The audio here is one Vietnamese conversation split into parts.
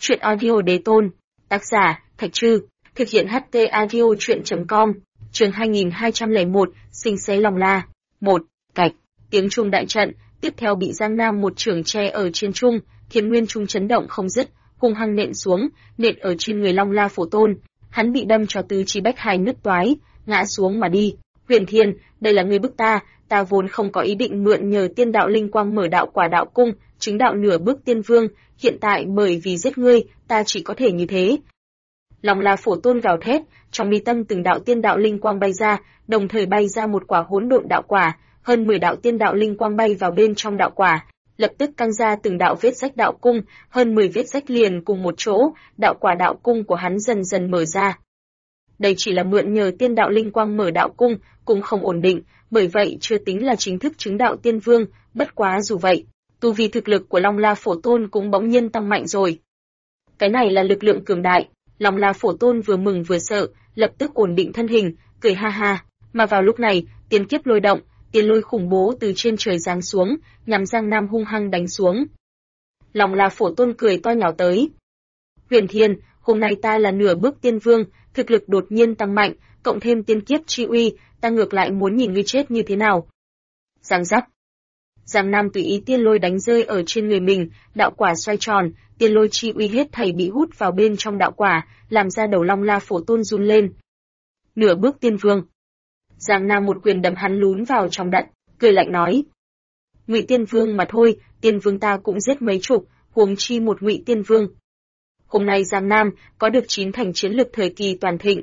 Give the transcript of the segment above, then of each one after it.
Chuyện audio đế tôn. Tác giả, Thạch Trư. Thực hiện HT audio chuyện.com. Chương 2201, sinh xé lòng la. 1. Cạch. Tiếng chuông đại trận, tiếp theo bị Giang Nam một chưởng che ở trên chuông, Thiên Nguyên Trung chấn động không dứt, hung hăng nện xuống, nện ở trên người Long La Phổ Tôn. Hắn bị đâm cho tứ chi bách hai nứt toái, ngã xuống mà đi. Huyền Thiên, đây là ngươi bức ta vốn không có ý định mượn nhờ tiên đạo linh quang mở đạo quả đạo cung, chứng đạo nửa bước tiên vương, hiện tại bởi vì giết ngươi, ta chỉ có thể như thế. Long La Phổ Tôn gào thét, trong mi tâm từng đạo tiên đạo linh quang bay ra, đồng thời bay ra một quả hỗn độn đạo quả, hơn 10 đạo tiên đạo linh quang bay vào bên trong đạo quả, lập tức căng ra từng đạo vết rách đạo cung, hơn 10 vết rách liền cùng một chỗ, đạo quả đạo cung của hắn dần dần mở ra. Đây chỉ là mượn nhờ tiên đạo linh quang mở đạo cung, cũng không ổn định, bởi vậy chưa tính là chính thức chứng đạo tiên vương, bất quá dù vậy, tu vi thực lực của Long La Phổ Tôn cũng bỗng nhiên tăng mạnh rồi. Cái này là lực lượng cường đại, Long La Phổ Tôn vừa mừng vừa sợ, lập tức ổn định thân hình, cười ha ha, mà vào lúc này, tiên kiếp lôi động, tiên lôi khủng bố từ trên trời giáng xuống, nhằm Giang Nam hung hăng đánh xuống. Long La Phổ Tôn cười to nhào tới. Huyền Thiên, hôm nay ta là nửa bước tiên vương, thực lực đột nhiên tăng mạnh, cộng thêm tiên kiếp chi uy, ta ngược lại muốn nhìn ngươi chết như thế nào. Giang giác. Giang Nam tùy ý tiên lôi đánh rơi ở trên người mình, đạo quả xoay tròn, tiên lôi chi uy hết thảy bị hút vào bên trong đạo quả, làm ra đầu Long La Phổ Tôn run lên. Nửa bước tiên vương. Giang Nam một quyền đấm hắn lún vào trong đất, cười lạnh nói: Ngụy tiên vương mà thôi, tiên vương ta cũng giết mấy chục, huống chi một Ngụy tiên vương. Hôm nay Giang Nam có được 9 thành chiến lực thời kỳ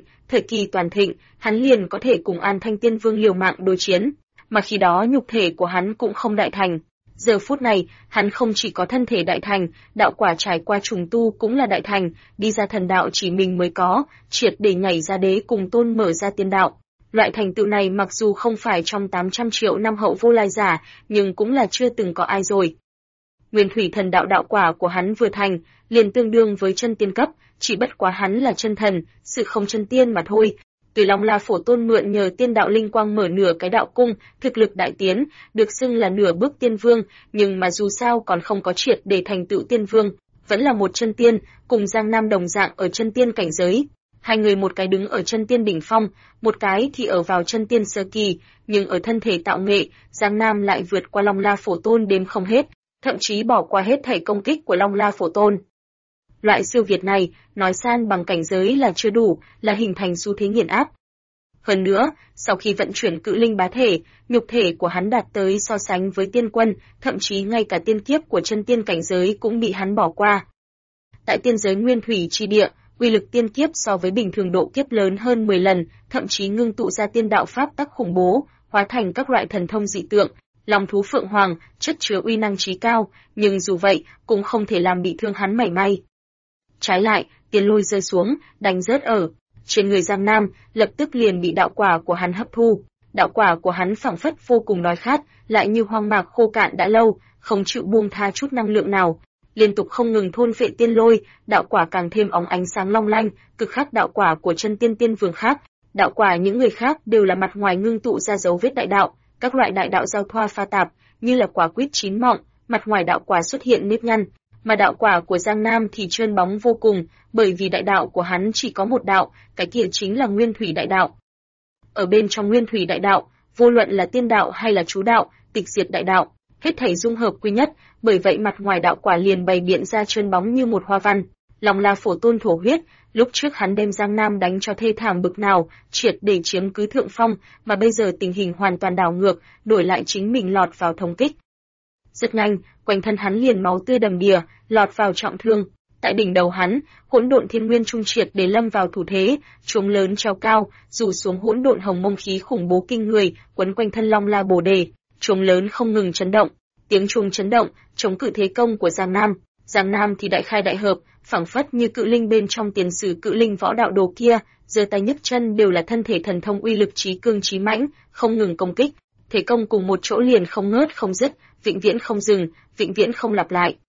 toàn thịnh, hắn liền có thể cùng An Thanh Tiên Vương liều mạng đối chiến, mà khi đó nhục thể của hắn cũng không đại thành. Giờ phút này, hắn không chỉ có thân thể đại thành, đạo quả trải qua trùng tu cũng là đại thành, đi ra thần đạo chỉ mình mới có, triệt để nhảy ra đế cùng tôn mở ra tiên đạo. Loại thành tựu này mặc dù không phải trong 800 triệu năm hậu vô lai giả, nhưng cũng là chưa từng có ai rồi. Nguyên thủy thần đạo đạo quả của hắn vừa thành, liền tương đương với chân tiên cấp, chỉ bất quá hắn là chân thần, sự không chân tiên mà thôi. Tuy Long La Phổ Tôn mượn nhờ tiên đạo linh quang mở nửa cái đạo cung, thực lực đại tiến, được xưng là nửa bước tiên vương, nhưng mà dù sao còn không có triệt để thành tựu tiên vương, vẫn là một chân tiên, cùng Giang Nam đồng dạng ở chân tiên cảnh giới. Hai người một cái đứng ở chân tiên đỉnh phong, một cái thì ở vào chân tiên sơ kỳ, nhưng ở thân thể tạo nghệ, Giang Nam lại vượt qua Long La Phổ Tôn đếm không hết, thậm chí bỏ qua hết thảy công kích của Long La Phổ Tôn. Loại siêu việt này, nói san bằng cảnh giới là chưa đủ, là hình thành xu thế nghiền áp. Hơn nữa, sau khi vận chuyển cự linh bá thể, nhục thể của hắn đạt tới so sánh với tiên quân, thậm chí ngay cả tiên kiếp của chân tiên cảnh giới cũng bị hắn bỏ qua. Tại tiên giới nguyên thủy chi địa, uy lực tiên kiếp so với bình thường độ kiếp lớn hơn 10 lần, thậm chí ngưng tụ ra tiên đạo pháp tắc khủng bố, hóa thành các loại thần thông dị tượng. Long thú phượng hoàng, chất chứa uy năng trí cao, nhưng dù vậy, cũng không thể làm bị thương hắn mảy may. Trái lại, tiên lôi rơi xuống, đánh rớt ở trên người Giang Nam, lập tức liền bị đạo quả của hắn hấp thu. Đạo quả của hắn phảng phất vô cùng đói khát, lại như hoang mạc khô cạn đã lâu, không chịu buông tha chút năng lượng nào, liên tục không ngừng thôn phệ tiên lôi, đạo quả càng thêm óng ánh sáng long lanh, cực khắc đạo quả của chân tiên tiên vương khác. Đạo quả những người khác đều là mặt ngoài ngưng tụ ra dấu vết đại đạo, các loại đại đạo giao thoa pha tạp, như là quả quýt chín mọng, mặt ngoài đạo quả xuất hiện nếp nhăn, mà đạo quả của Giang Nam thì trơn bóng vô cùng, bởi vì đại đạo của hắn chỉ có một đạo, cái kia chính là Nguyên Thủy Đại Đạo. Ở bên trong Nguyên Thủy Đại Đạo, vô luận là tiên đạo hay là chú đạo, tịch diệt đại đạo, hết thảy dung hợp quy nhất, bởi vậy mặt ngoài đạo quả liền bày biện ra trơn bóng như một hoa văn. Long La Phổ Tôn thổ huyết, lúc trước hắn đem Giang Nam đánh cho thê thảm bực nào, triệt để chiếm cứ thượng phong, mà bây giờ tình hình hoàn toàn đảo ngược, đổi lại chính mình lọt vào thống kích. Rất nhanh, quanh thân hắn liền máu tươi đầm đìa, lọt vào trọng thương. Tại đỉnh đầu hắn, hỗn độn thiên nguyên trung triệt để lâm vào thủ thế, chuông lớn treo cao, rủ xuống hỗn độn hồng mông khí khủng bố kinh người, quấn quanh thân Long La Bồ Đề, chuông lớn không ngừng chấn động. Tiếng chuông chấn động, chống cự thế công của Giang Nam. Giang Nam thì đại khai đại hợp, phảng phất như cự linh bên trong tiền sử cự linh võ đạo đồ kia, giơ tay nhấc chân đều là thân thể thần thông uy lực trí cương trí mãnh, không ngừng công kích. Thế công cùng một chỗ liền không ngớt không dứt, vĩnh viễn không dừng, vĩnh viễn không lặp lại.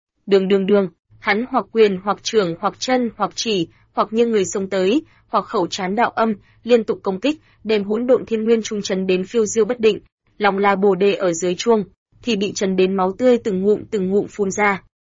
Đường, hắn hoặc quyền hoặc trưởng hoặc chân hoặc chỉ, hoặc nghiêng người xông tới, hoặc khẩu trán đạo âm, liên tục công kích, đem hỗn độn thiên nguyên trung chấn đến phiêu diêu bất định. Long La Bồ Đề ở dưới chuông thì bị chấn đến máu tươi từng ngụm phun ra.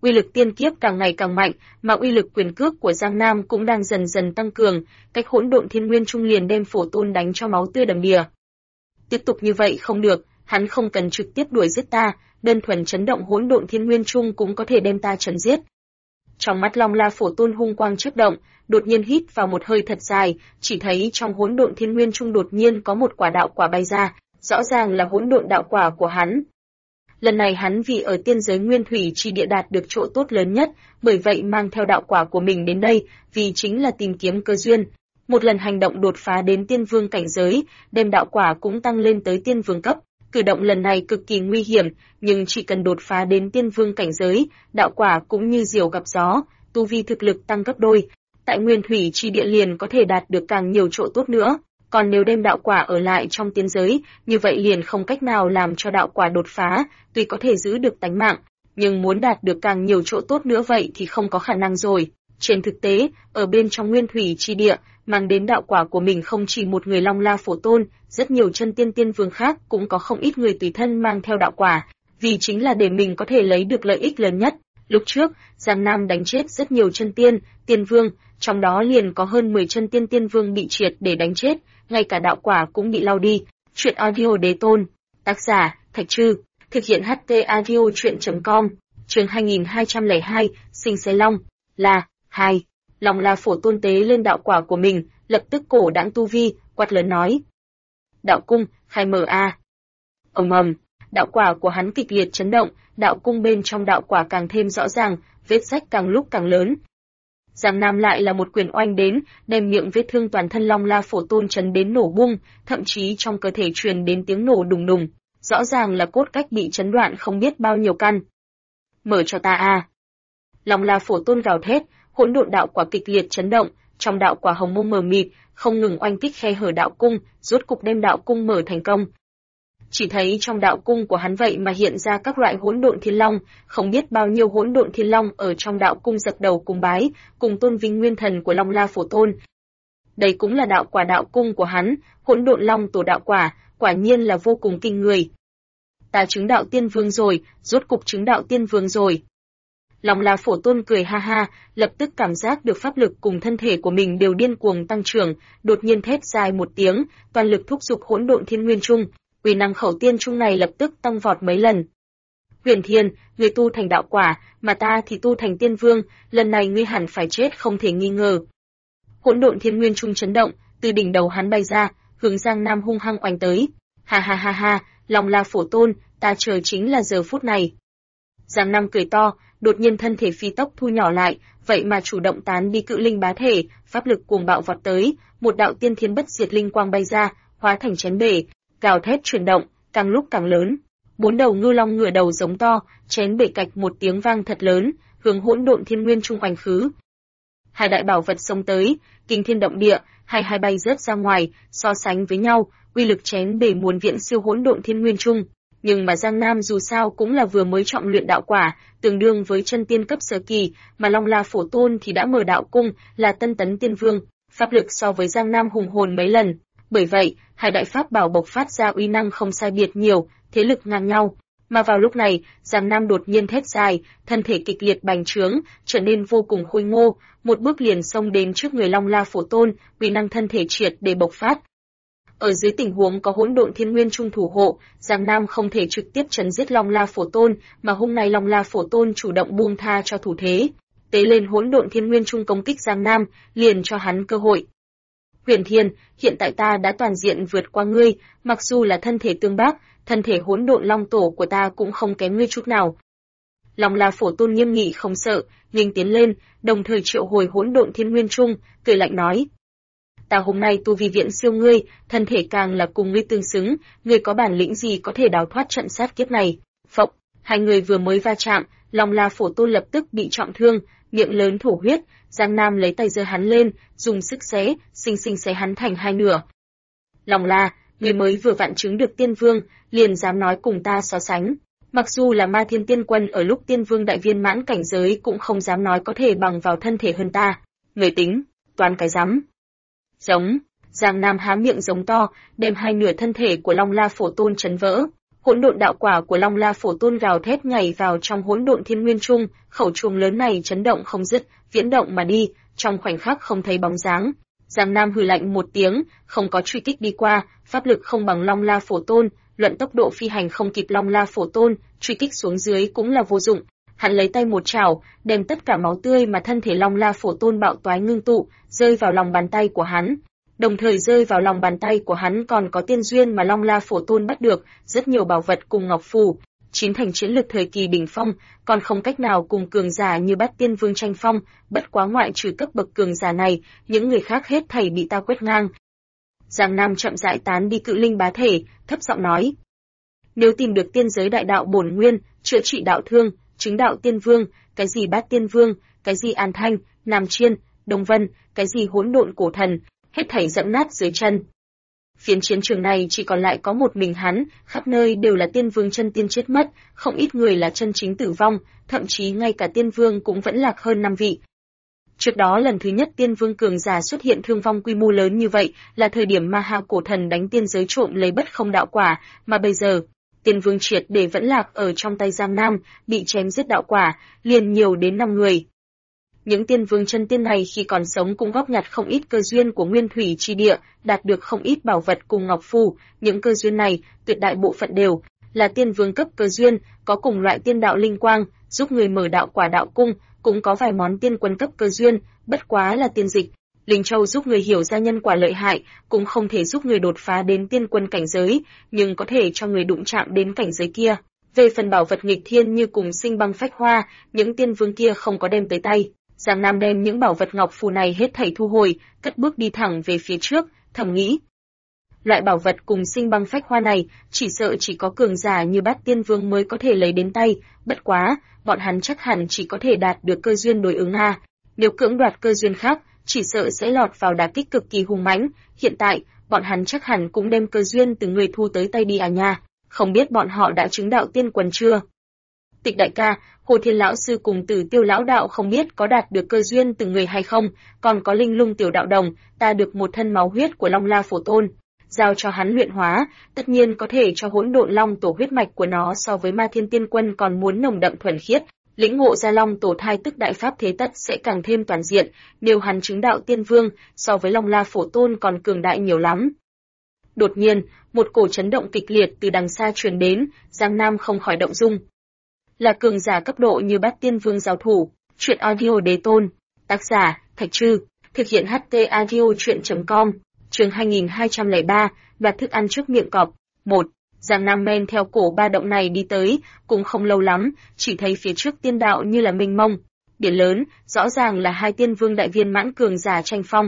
Uy lực tiên kiếp càng ngày càng mạnh, mà uy lực quyền cước của Giang Nam cũng đang dần dần tăng cường, cách hỗn độn thiên nguyên trung liền đem Phổ Tôn đánh cho máu tươi đầm đìa. Tiếp tục như vậy không được, hắn không cần trực tiếp đuổi giết ta, đơn thuần chấn động hỗn độn thiên nguyên trung cũng có thể đem ta chấn giết. Trong mắt Long La Phổ Tôn hung quang chớp động, đột nhiên hít vào một hơi thật dài, chỉ thấy trong hỗn độn thiên nguyên trung đột nhiên có một quả đạo quả bay ra, rõ ràng là hỗn độn đạo quả của hắn. Lần này hắn vì ở tiên giới nguyên thủy chi địa đạt được chỗ tốt lớn nhất, bởi vậy mang theo đạo quả của mình đến đây, vì chính là tìm kiếm cơ duyên. Một lần hành động đột phá đến tiên vương cảnh giới, đem đạo quả cũng tăng lên tới tiên vương cấp. Cử động lần này cực kỳ nguy hiểm, nhưng chỉ cần đột phá đến tiên vương cảnh giới, đạo quả cũng như diều gặp gió, tu vi thực lực tăng gấp đôi. Tại nguyên thủy chi địa liền có thể đạt được càng nhiều chỗ tốt nữa. Còn nếu đem đạo quả ở lại trong tiên giới, như vậy liền không cách nào làm cho đạo quả đột phá, tuy có thể giữ được tánh mạng, nhưng muốn đạt được càng nhiều chỗ tốt nữa vậy thì không có khả năng rồi. Trên thực tế, ở bên trong nguyên thủy chi địa, mang đến đạo quả của mình không chỉ một người Long La Phổ Tôn, rất nhiều chân tiên vương khác cũng có không ít người tùy thân mang theo đạo quả, vì chính là để mình có thể lấy được lợi ích lớn nhất. Lúc trước, Giang Nam đánh chết rất nhiều chân tiên vương, trong đó liền có hơn 10 chân tiên vương bị triệt để đánh chết, ngay cả đạo quả cũng bị lau đi. Chuyện audio Đế Tôn, tác giả Thạch Trư, thực hiện HT audio truyện.com, chương 2202, Sinh Sấy Long, La 2. Long La Phổ Tôn tế lên đạo quả của mình, lập tức cổ đãng tu vi, quát lớn nói: "Đạo cung, khai mở a!" Ầm ầm, đạo quả của hắn kịch liệt chấn động, đạo cung bên trong đạo quả càng thêm rõ ràng, vết rách càng lúc càng lớn. Giang Nam lại là một quyền oanh đến, đem miệng vết thương toàn thân Long La Phổ Tôn chấn đến nổ bung, thậm chí trong cơ thể truyền đến tiếng nổ đùng đùng, rõ ràng là cốt cách bị chấn đoạn không biết bao nhiêu căn. "Mở cho ta a!" Long La Phổ Tôn gào thét, hỗn độn đạo quả kịch liệt chấn động, trong đạo quả hồng mông mờ mịt, không ngừng oanh kích khe hở đạo cung, rốt cục đem đạo cung mở thành công. Chỉ thấy trong đạo cung của hắn vậy mà hiện ra các loại hỗn độn thiên long, không biết bao nhiêu hỗn độn thiên long ở trong đạo cung dập đầu cùng bái, cùng tôn vinh nguyên thần của Long La Phổ Tôn. Đây cũng là đạo quả đạo cung của hắn, hỗn độn long tổ đạo quả, quả nhiên là vô cùng kinh người. Ta chứng đạo tiên vương rồi, rốt cục chứng đạo tiên vương rồi. Long La Phổ Tôn cười ha ha, lập tức cảm giác được pháp lực cùng thân thể của mình đều điên cuồng tăng trưởng, đột nhiên thét dài một tiếng, toàn lực thúc giục hỗn độn thiên nguyên trung, uy năng khẩu tiên trung này lập tức tăng vọt mấy lần. Huyền Thiên, ngươi tu thành đạo quả, mà ta thì tu thành tiên vương, lần này ngươi hẳn phải chết không thể nghi ngờ. Hỗn độn thiên nguyên trung chấn động, từ đỉnh đầu hắn bay ra, hướng Giang Nam hung hăng oanh tới. Ha ha ha ha, Long La Phổ Tôn, ta chờ chính là giờ phút này. Giang Nam cười to, đột nhiên thân thể phi tốc thu nhỏ lại, vậy mà chủ động tán đi cự linh bá thể, pháp lực cuồng bạo vọt tới, một đạo tiên thiên bất diệt linh quang bay ra, hóa thành chén bể, gào thét chuyển động, càng lúc càng lớn. 4 đầu ngư long ngửa đầu giống to, chén bể cạch một tiếng vang thật lớn, hướng hỗn độn thiên nguyên trung oanh khứ. Hai đại bảo vật xông tới, kinh thiên động địa, hai bay rớt ra ngoài, so sánh với nhau, uy lực chén bể muốn viện siêu hỗn độn thiên nguyên trung. Nhưng mà Giang Nam dù sao cũng là vừa mới trọng luyện đạo quả, tương đương với chân tiên cấp sơ kỳ, mà Long La Phổ Tôn thì đã mở đạo cung, là tân tấn tiên vương, pháp lực so với Giang Nam hùng hồn mấy lần. Bởi vậy, hai đại pháp bảo bộc phát ra uy năng không sai biệt nhiều, thế lực ngang nhau. Mà vào lúc này, Giang Nam đột nhiên thét dài, thân thể kịch liệt bành trướng, trở nên vô cùng khôi ngô, một bước liền xông đến trước người Long La Phổ Tôn, uy năng thân thể triệt để bộc phát. Ở dưới tình huống có hỗn độn thiên nguyên trung thủ hộ, Giang Nam không thể trực tiếp chấn giết Long La Phổ Tôn, mà hôm nay Long La Phổ Tôn chủ động buông tha cho thủ thế, tế lên hỗn độn thiên nguyên trung công kích Giang Nam, liền cho hắn cơ hội. Huyền Thiên, hiện tại ta đã toàn diện vượt qua ngươi, mặc dù là thân thể tương bác, thân thể hỗn độn long tổ của ta cũng không kém ngươi chút nào. Long La Phổ Tôn nghiêm nghị không sợ, nghênh tiến lên, đồng thời triệu hồi hỗn độn thiên nguyên trung, cười lạnh nói: ta hôm nay tu vi viện siêu ngươi, thân thể càng là cùng ngươi tương xứng, ngươi có bản lĩnh gì có thể đào thoát trận sát kiếp này? Phộng, hai người vừa mới va chạm, Long La Phổ Tôn lập tức bị trọng thương, miệng lớn thổ huyết, Giang Nam lấy tay giơ hắn lên, dùng sức xé, xinh xinh xé hắn thành hai nửa. Long La, ngươi mới vừa vặn chứng được tiên vương, liền dám nói cùng ta so sánh. Mặc dù là Ma Thiên Tiên Quân ở lúc tiên vương đại viên mãn cảnh giới cũng không dám nói có thể bằng vào thân thể hơn ta. Người tính, toàn cái rắm. Giống, Giang Nam há miệng giống to, đem hai nửa thân thể của Long La Phổ Tôn chấn vỡ. Hỗn độn đạo quả của Long La Phổ Tôn gào thét nhảy vào trong hỗn độn thiên nguyên trung, khẩu chuông lớn này chấn động không dứt, viễn động mà đi, trong khoảnh khắc không thấy bóng dáng. Giang Nam hừ lạnh một tiếng, không có truy kích đi qua, pháp lực không bằng Long La Phổ Tôn, luận tốc độ phi hành không kịp Long La Phổ Tôn, truy kích xuống dưới cũng là vô dụng. Hắn lấy tay một chảo, đem tất cả máu tươi mà thân thể Long La Phổ Tôn bạo toái ngưng tụ, rơi vào lòng bàn tay của hắn. Đồng thời rơi vào lòng bàn tay của hắn còn có tiên duyên mà Long La Phổ Tôn bắt được, rất nhiều bảo vật cùng ngọc phù, chín thành chiến lực thời kỳ đỉnh phong, còn không cách nào cùng cường giả như Bát Tiên Vương tranh phong, bất quá ngoại trừ cấp bậc cường giả này, những người khác hết thảy bị ta quét ngang. Giang Nam chậm rãi tán đi cự linh bá thể, thấp giọng nói: nếu tìm được tiên giới đại đạo bổn nguyên, chữa trị đạo thương, chứng đạo tiên vương, cái gì Bát Tiên Vương, cái gì An Thanh, Nam Chiên, Đông Vân, cái gì hỗn độn cổ thần, hết thảy dẫm nát dưới chân. Phiến chiến trường này chỉ còn lại có một mình hắn, khắp nơi đều là tiên vương chân tiên chết mất, không ít người là chân chính tử vong, thậm chí ngay cả tiên vương cũng vẫn lạc hơn 5 vị. Trước đó lần thứ nhất tiên vương cường giả xuất hiện thương vong quy mô lớn như vậy là thời điểm Ma Ha cổ thần đánh tiên giới trộm lấy bất không đạo quả, mà bây giờ, tiên vương triệt để vẫn lạc ở trong tay Giang Nam, bị chém giết đạo quả, liền nhiều đến 5 người. Những tiên vương chân tiên này khi còn sống cũng góp nhặt không ít cơ duyên của nguyên thủy chi địa, đạt được không ít bảo vật cùng ngọc phù, những cơ duyên này, tuyệt đại bộ phận đều là tiên vương cấp cơ duyên, có cùng loại tiên đạo linh quang, giúp người mở đạo quả đạo cung, cũng có vài món tiên quân cấp cơ duyên, bất quá là tiên dịch. Linh Châu giúp người hiểu ra nhân quả lợi hại, cũng không thể giúp người đột phá đến tiên quân cảnh giới, nhưng có thể cho người đụng chạm đến cảnh giới kia. Về phần bảo vật nghịch thiên như cùng sinh băng phách hoa, những tiên vương kia không có đem tới tay. Giang Nam đem những bảo vật ngọc phù này hết thảy thu hồi, cất bước đi thẳng về phía trước, thầm nghĩ. Loại bảo vật cùng sinh băng phách hoa này, chỉ sợ chỉ có cường giả như Bát Tiên Vương mới có thể lấy đến tay, bất quá, bọn hắn chắc hẳn chỉ có thể đạt được cơ duyên đối ứng a. Nếu cưỡng đoạt cơ duyên khác, chỉ sợ sẽ lọt vào đả kích cực kỳ hung mãnh, hiện tại, bọn hắn chắc hẳn cũng đem cơ duyên từ người thu tới tay đi à nha, không biết bọn họ đã chứng đạo tiên quần chưa? Tịch đại ca, Hồ Thiên lão sư cùng Tử Tiêu lão đạo không biết có đạt được cơ duyên từ người hay không, còn có Linh Lung tiểu đạo đồng, ta được một thân máu huyết của Long La Phổ Tôn, giao cho hắn luyện hóa, tất nhiên có thể cho hỗn độn long tổ huyết mạch của nó so với Ma Thiên Tiên Quân còn muốn nồng đậm thuần khiết, lĩnh ngộ ra long tổ thai tức đại pháp thế tất sẽ càng thêm toàn diện, nếu hắn chứng đạo tiên vương, so với Long La Phổ Tôn còn cường đại nhiều lắm. Đột nhiên, một cổ chấn động kịch liệt từ đằng xa truyền đến, Giang Nam không khỏi động dung. Là cường giả cấp độ như Bát Tiên Vương giao thủ, truyện audio đế tôn, tác giả, Thạch Trư, thực hiện HT audio truyện.com, chương 2203, đoạt thức ăn trước miệng cọp. 1. Giang Nam men theo cổ ba động này đi tới, cũng không lâu lắm, chỉ thấy phía trước tiên đạo như là mênh mông, biển lớn, rõ ràng là hai tiên vương đại viên mãn cường giả tranh phong.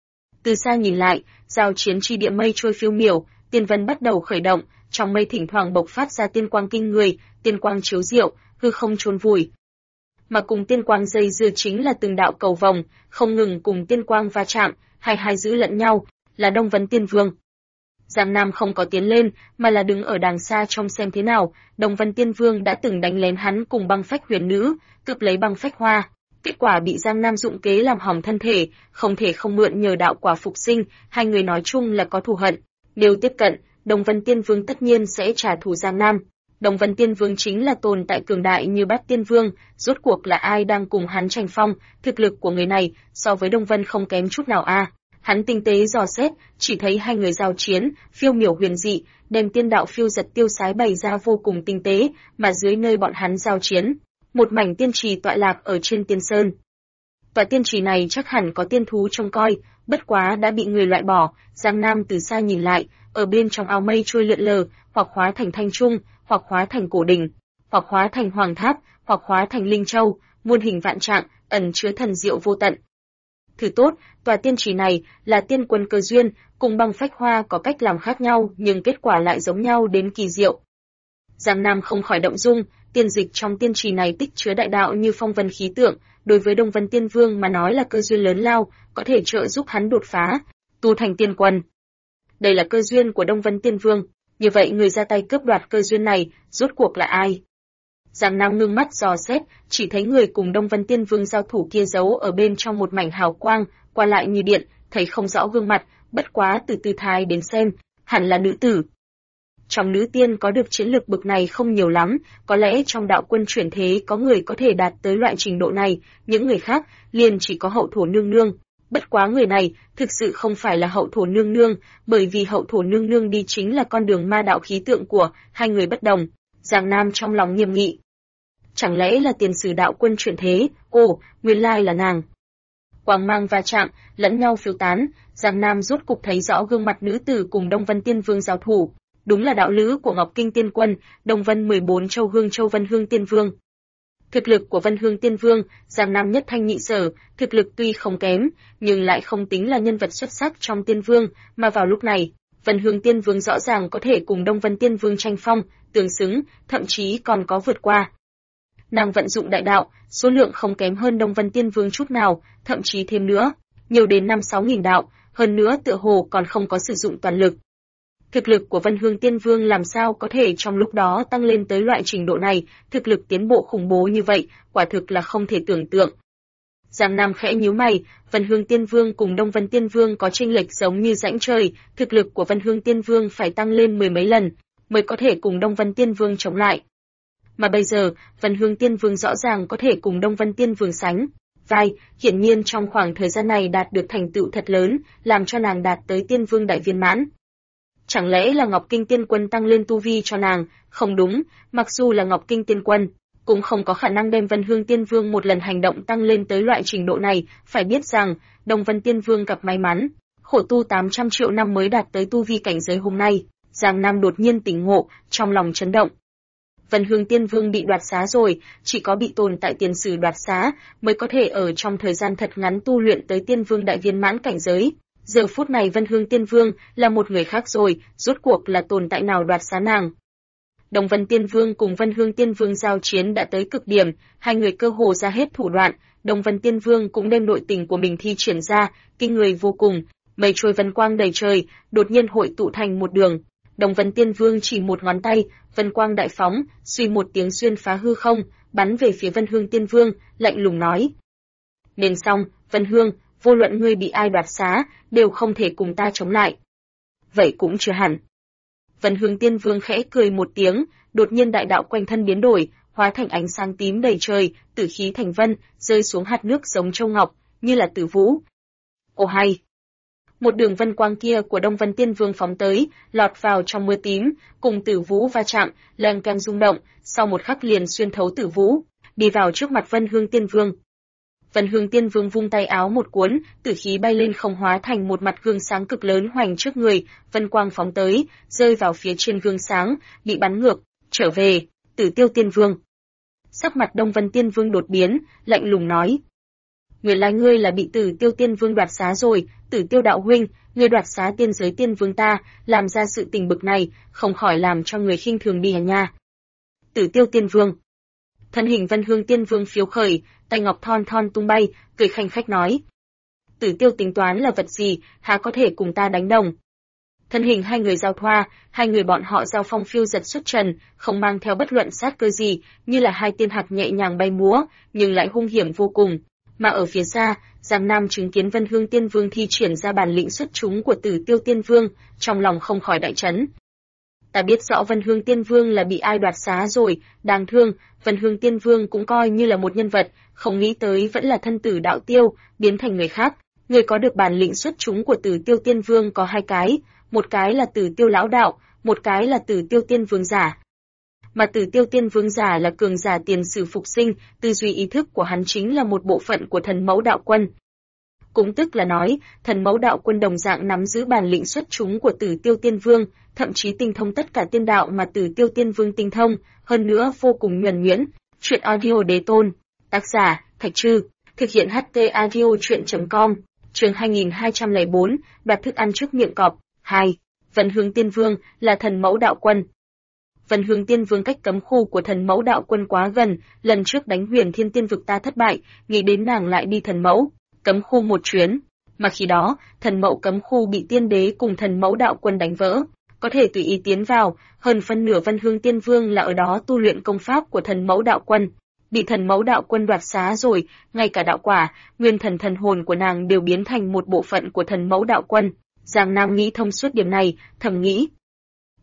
Từ xa nhìn lại, giao chiến chi địa mây trôi phiêu miểu, tiên vân bắt đầu khởi động, trong mây thỉnh thoảng bộc phát ra tiên quang kinh người, tiên quang chiếu diệu, hư không chôn vùi. Mà cùng tiên quang dây dưa chính là từng đạo cầu vồng, không ngừng cùng tiên quang va chạm, hai giữ lẫn nhau, là Đông Vân Tiên Vương. Giang Nam không có tiến lên, mà là đứng ở đàng xa trông xem thế nào, Đông Vân Tiên Vương đã từng đánh lén hắn cùng băng phách huyền nữ, cướp lấy băng phách hoa. Kết quả bị Giang Nam dụng kế làm hỏng thân thể, không thể không mượn nhờ đạo quả phục sinh, hai người nói chung là có thù hận. Nếu tiếp cận, Đông Vân Tiên Vương tất nhiên sẽ trả thù Giang Nam. Đông Vân Tiên Vương chính là tồn tại cường đại như Bát Tiên Vương, rốt cuộc là ai đang cùng hắn tranh phong, thực lực của người này so với Đông Vân không kém chút nào a. Hắn tinh tế dò xét, chỉ thấy hai người giao chiến, phiêu miểu huyền dị, đem tiên đạo phiêu giật tiêu sái bày ra vô cùng tinh tế, mà dưới nơi bọn hắn giao chiến, một mảnh tiên trì tọa lạc ở trên tiên sơn. Tòa tiên trì này chắc hẳn có tiên thú trông coi, bất quá đã bị người loại bỏ. Giang Nam từ xa nhìn lại, ở bên trong ao mây trôi lượn lờ, hoặc hóa thành thanh trung, hoặc hóa thành cổ đỉnh, hoặc hóa thành hoàng tháp, hoặc hóa thành linh châu, muôn hình vạn trạng, ẩn chứa thần diệu vô tận. Thử tốt, tòa tiên trì này là tiên quân cơ duyên, cùng băng phách hoa có cách làm khác nhau, nhưng kết quả lại giống nhau đến kỳ diệu. Giang Nam không khỏi động dung, tiên dịch trong tiên trì này tích chứa đại đạo như phong vân khí tượng, đối với Đông Vân Tiên Vương mà nói là cơ duyên lớn lao, có thể trợ giúp hắn đột phá, tu thành tiên quân. Đây là cơ duyên của Đông Vân Tiên Vương, như vậy người ra tay cướp đoạt cơ duyên này, rốt cuộc là ai? Giang Nam ngưng mắt dò xét, chỉ thấy người cùng Đông Vân Tiên Vương giao thủ kia giấu ở bên trong một mảnh hào quang, qua lại như điện, thấy không rõ gương mặt, bất quá từ tư thái đến xem, hẳn là nữ tử. Trong nữ tiên có được chiến lực bực này không nhiều lắm, có lẽ trong đạo quân chuyển thế có người có thể đạt tới loại trình độ này, những người khác liền chỉ có hậu thổ nương nương. Bất quá người này thực sự không phải là hậu thổ nương nương, bởi vì hậu thổ nương nương đi chính là con đường ma đạo, khí tượng của hai người bất đồng. Giang Nam trong lòng nghiêm nghị. Chẳng lẽ là tiền sử đạo quân chuyển thế? Ồ, nguyên lai là nàng. Quang mang va chạm, lẫn nhau phiêu tán, Giang Nam rốt cục thấy rõ gương mặt nữ tử cùng Đông Vân Tiên Vương giao thủ. Đúng là đạo lữ của Ngọc Kinh Tiên Quân, Đông Vân 14 Châu Hương Châu Vân Hương Tiên Vương. Thực lực của Vân Hương Tiên Vương, Giang Nam nhất thanh nhị sở, thực lực tuy không kém, nhưng lại không tính là nhân vật xuất sắc trong Tiên Vương, mà vào lúc này, Vân Hương Tiên Vương rõ ràng có thể cùng Đông Vân Tiên Vương tranh phong, tương xứng, thậm chí còn có vượt qua. Nàng vận dụng đại đạo, số lượng không kém hơn Đông Vân Tiên Vương chút nào, thậm chí thêm nữa, nhiều đến 5-6 nghìn đạo, hơn nữa tựa hồ còn không có sử dụng toàn lực. Thực lực của Vân Hương Tiên Vương làm sao có thể trong lúc đó tăng lên tới loại trình độ này, thực lực tiến bộ khủng bố như vậy, quả thực là không thể tưởng tượng. Giang Nam khẽ nhíu mày, Vân Hương Tiên Vương cùng Đông Vân Tiên Vương có chênh lệch giống như rãnh trời, thực lực của Vân Hương Tiên Vương phải tăng lên mười mấy lần, mới có thể cùng Đông Vân Tiên Vương chống lại. Mà bây giờ, Vân Hương Tiên Vương rõ ràng có thể cùng Đông Vân Tiên Vương sánh vai, hiển nhiên trong khoảng thời gian này đạt được thành tựu thật lớn, làm cho nàng đạt tới Tiên Vương đại viên mãn. Chẳng lẽ là Ngọc Kinh Tiên Quân tăng lên tu vi cho nàng? Không đúng, mặc dù là Ngọc Kinh Tiên Quân, cũng không có khả năng đem Vân Hương Tiên Vương một lần hành động tăng lên tới loại trình độ này, phải biết rằng, Đông Vân Tiên Vương gặp may mắn, khổ tu 800 triệu năm mới đạt tới tu vi cảnh giới hôm nay. Giang Nam đột nhiên tỉnh ngộ, trong lòng chấn động. Vân Hương Tiên Vương bị đoạt xá rồi, chỉ có bị tồn tại tiền sử đoạt xá, mới có thể ở trong thời gian thật ngắn tu luyện tới Tiên Vương đại viên mãn cảnh giới. Giờ phút này Vân Hương Tiên Vương là một người khác rồi, rốt cuộc là tồn tại nào đoạt xá nàng. Đông Vân Tiên Vương cùng Vân Hương Tiên Vương giao chiến đã tới cực điểm, hai người cơ hồ ra hết thủ đoạn, Đông Vân Tiên Vương cũng đem nội tình của mình thi triển ra, kinh người vô cùng, mây trôi vân quang đầy trời, đột nhiên hội tụ thành một đường. Đông Vân Tiên Vương chỉ một ngón tay, vân quang đại phóng, suy một tiếng xuyên phá hư không, bắn về phía Vân Hương Tiên Vương, lạnh lùng nói: "Nên xong, Vân Hương, vô luận ngươi bị ai đoạt xá, đều không thể cùng ta chống lại." Vậy cũng chưa hẳn. Vân Hương Tiên Vương khẽ cười một tiếng, đột nhiên đại đạo quanh thân biến đổi, hóa thành ánh sáng tím đầy trời, tử khí thành vân, rơi xuống hạt nước giống châu ngọc, như là tử vũ. Ồ hay! Một đường vân quang kia của Đông Vân Tiên Vương phóng tới, lọt vào trong mưa tím, cùng tử vũ va chạm, leng keng rung động, sau một khắc liền xuyên thấu tử vũ, đi vào trước mặt Vân Hương Tiên Vương. Vân Hương Tiên Vương vung tay áo một cuốn, tử khí bay lên không hóa thành một mặt gương sáng cực lớn hoành trước người, vân quang phóng tới, rơi vào phía trên gương sáng, bị bắn ngược, trở về, Tử Tiêu Tiên Vương. Sắc mặt Đông Vân Tiên Vương đột biến, lạnh lùng nói: "Nguyên lai ngươi là bị Tử Tiêu Tiên Vương đoạt xá rồi, Tử Tiêu đạo huynh, ngươi đoạt xá tiên giới tiên vương ta, làm ra sự tình bực này, không khỏi làm cho người khinh thường đi à nha." Tử Tiêu Tiên Vương. Thân hình Vân Hương Tiên Vương phiêu khởi, tay ngọc thon thon tung bay, cười khanh khách nói: "Tử Tiêu tính toán là vật gì, há có thể cùng ta đánh đồng?" Thân hình hai người giao thoa, hai người bọn họ giao phong phiêu giật xuất trần, không mang theo bất luận sát cơ gì, như là hai tiên hạt nhẹ nhàng bay múa, nhưng lại hung hiểm vô cùng. Mà ở phía xa, Giang Nam chứng kiến Vân Hương Tiên Vương thi triển ra bản lĩnh xuất chúng của Tử Tiêu Tiên Vương, trong lòng không khỏi đại chấn. Ta biết rõ Vân Hương Tiên Vương là bị ai đoạt xá rồi, đáng thương, Vân Hương Tiên Vương cũng coi như là một nhân vật, không nghĩ tới vẫn là thân tử đạo tiêu, biến thành người khác. Người có được bản lĩnh xuất chúng của Tử Tiêu Tiên Vương có hai cái, một cái là Tử Tiêu lão đạo, một cái là Tử Tiêu Tiên Vương giả. Mà Tử Tiêu Tiên Vương giả là cường giả tiền sử phục sinh, tư duy ý thức của hắn chính là một bộ phận của Thần Mẫu Đạo Quân. Cũng tức là nói, Thần Mẫu Đạo Quân đồng dạng nắm giữ bản lĩnh xuất chúng của Tử Tiêu Tiên Vương, thậm chí tinh thông tất cả tiên đạo mà Tử Tiêu Tiên Vương tinh thông, hơn nữa vô cùng nhuần nhuyễn. Truyện audio đế tôn, tác giả Thạch Trư, thực hiện HT audio truyện.com, chương 2204, đoạt thức ăn trước miệng cọp. 2. Vân Hương Tiên Vương là Thần Mẫu Đạo Quân. Vân Hương Tiên Vương cách cấm khu của Thần Mẫu Đạo Quân quá gần, lần trước đánh Huyền Thiên Tiên vực ta thất bại, nghĩ đến nàng lại đi Thần Mẫu cấm khu một chuyến, mà khi đó, Thần Mẫu cấm khu bị Tiên Đế cùng Thần Mẫu Đạo Quân đánh vỡ, có thể tùy ý tiến vào, hơn phân nửa Vân Hương Tiên Vương là ở đó tu luyện công pháp của Thần Mẫu Đạo Quân, bị Thần Mẫu Đạo Quân đoạt xá rồi, ngay cả đạo quả, nguyên thần thần hồn của nàng đều biến thành một bộ phận của Thần Mẫu Đạo Quân. Giang Nam nghĩ thông suốt điểm này, thầm nghĩ.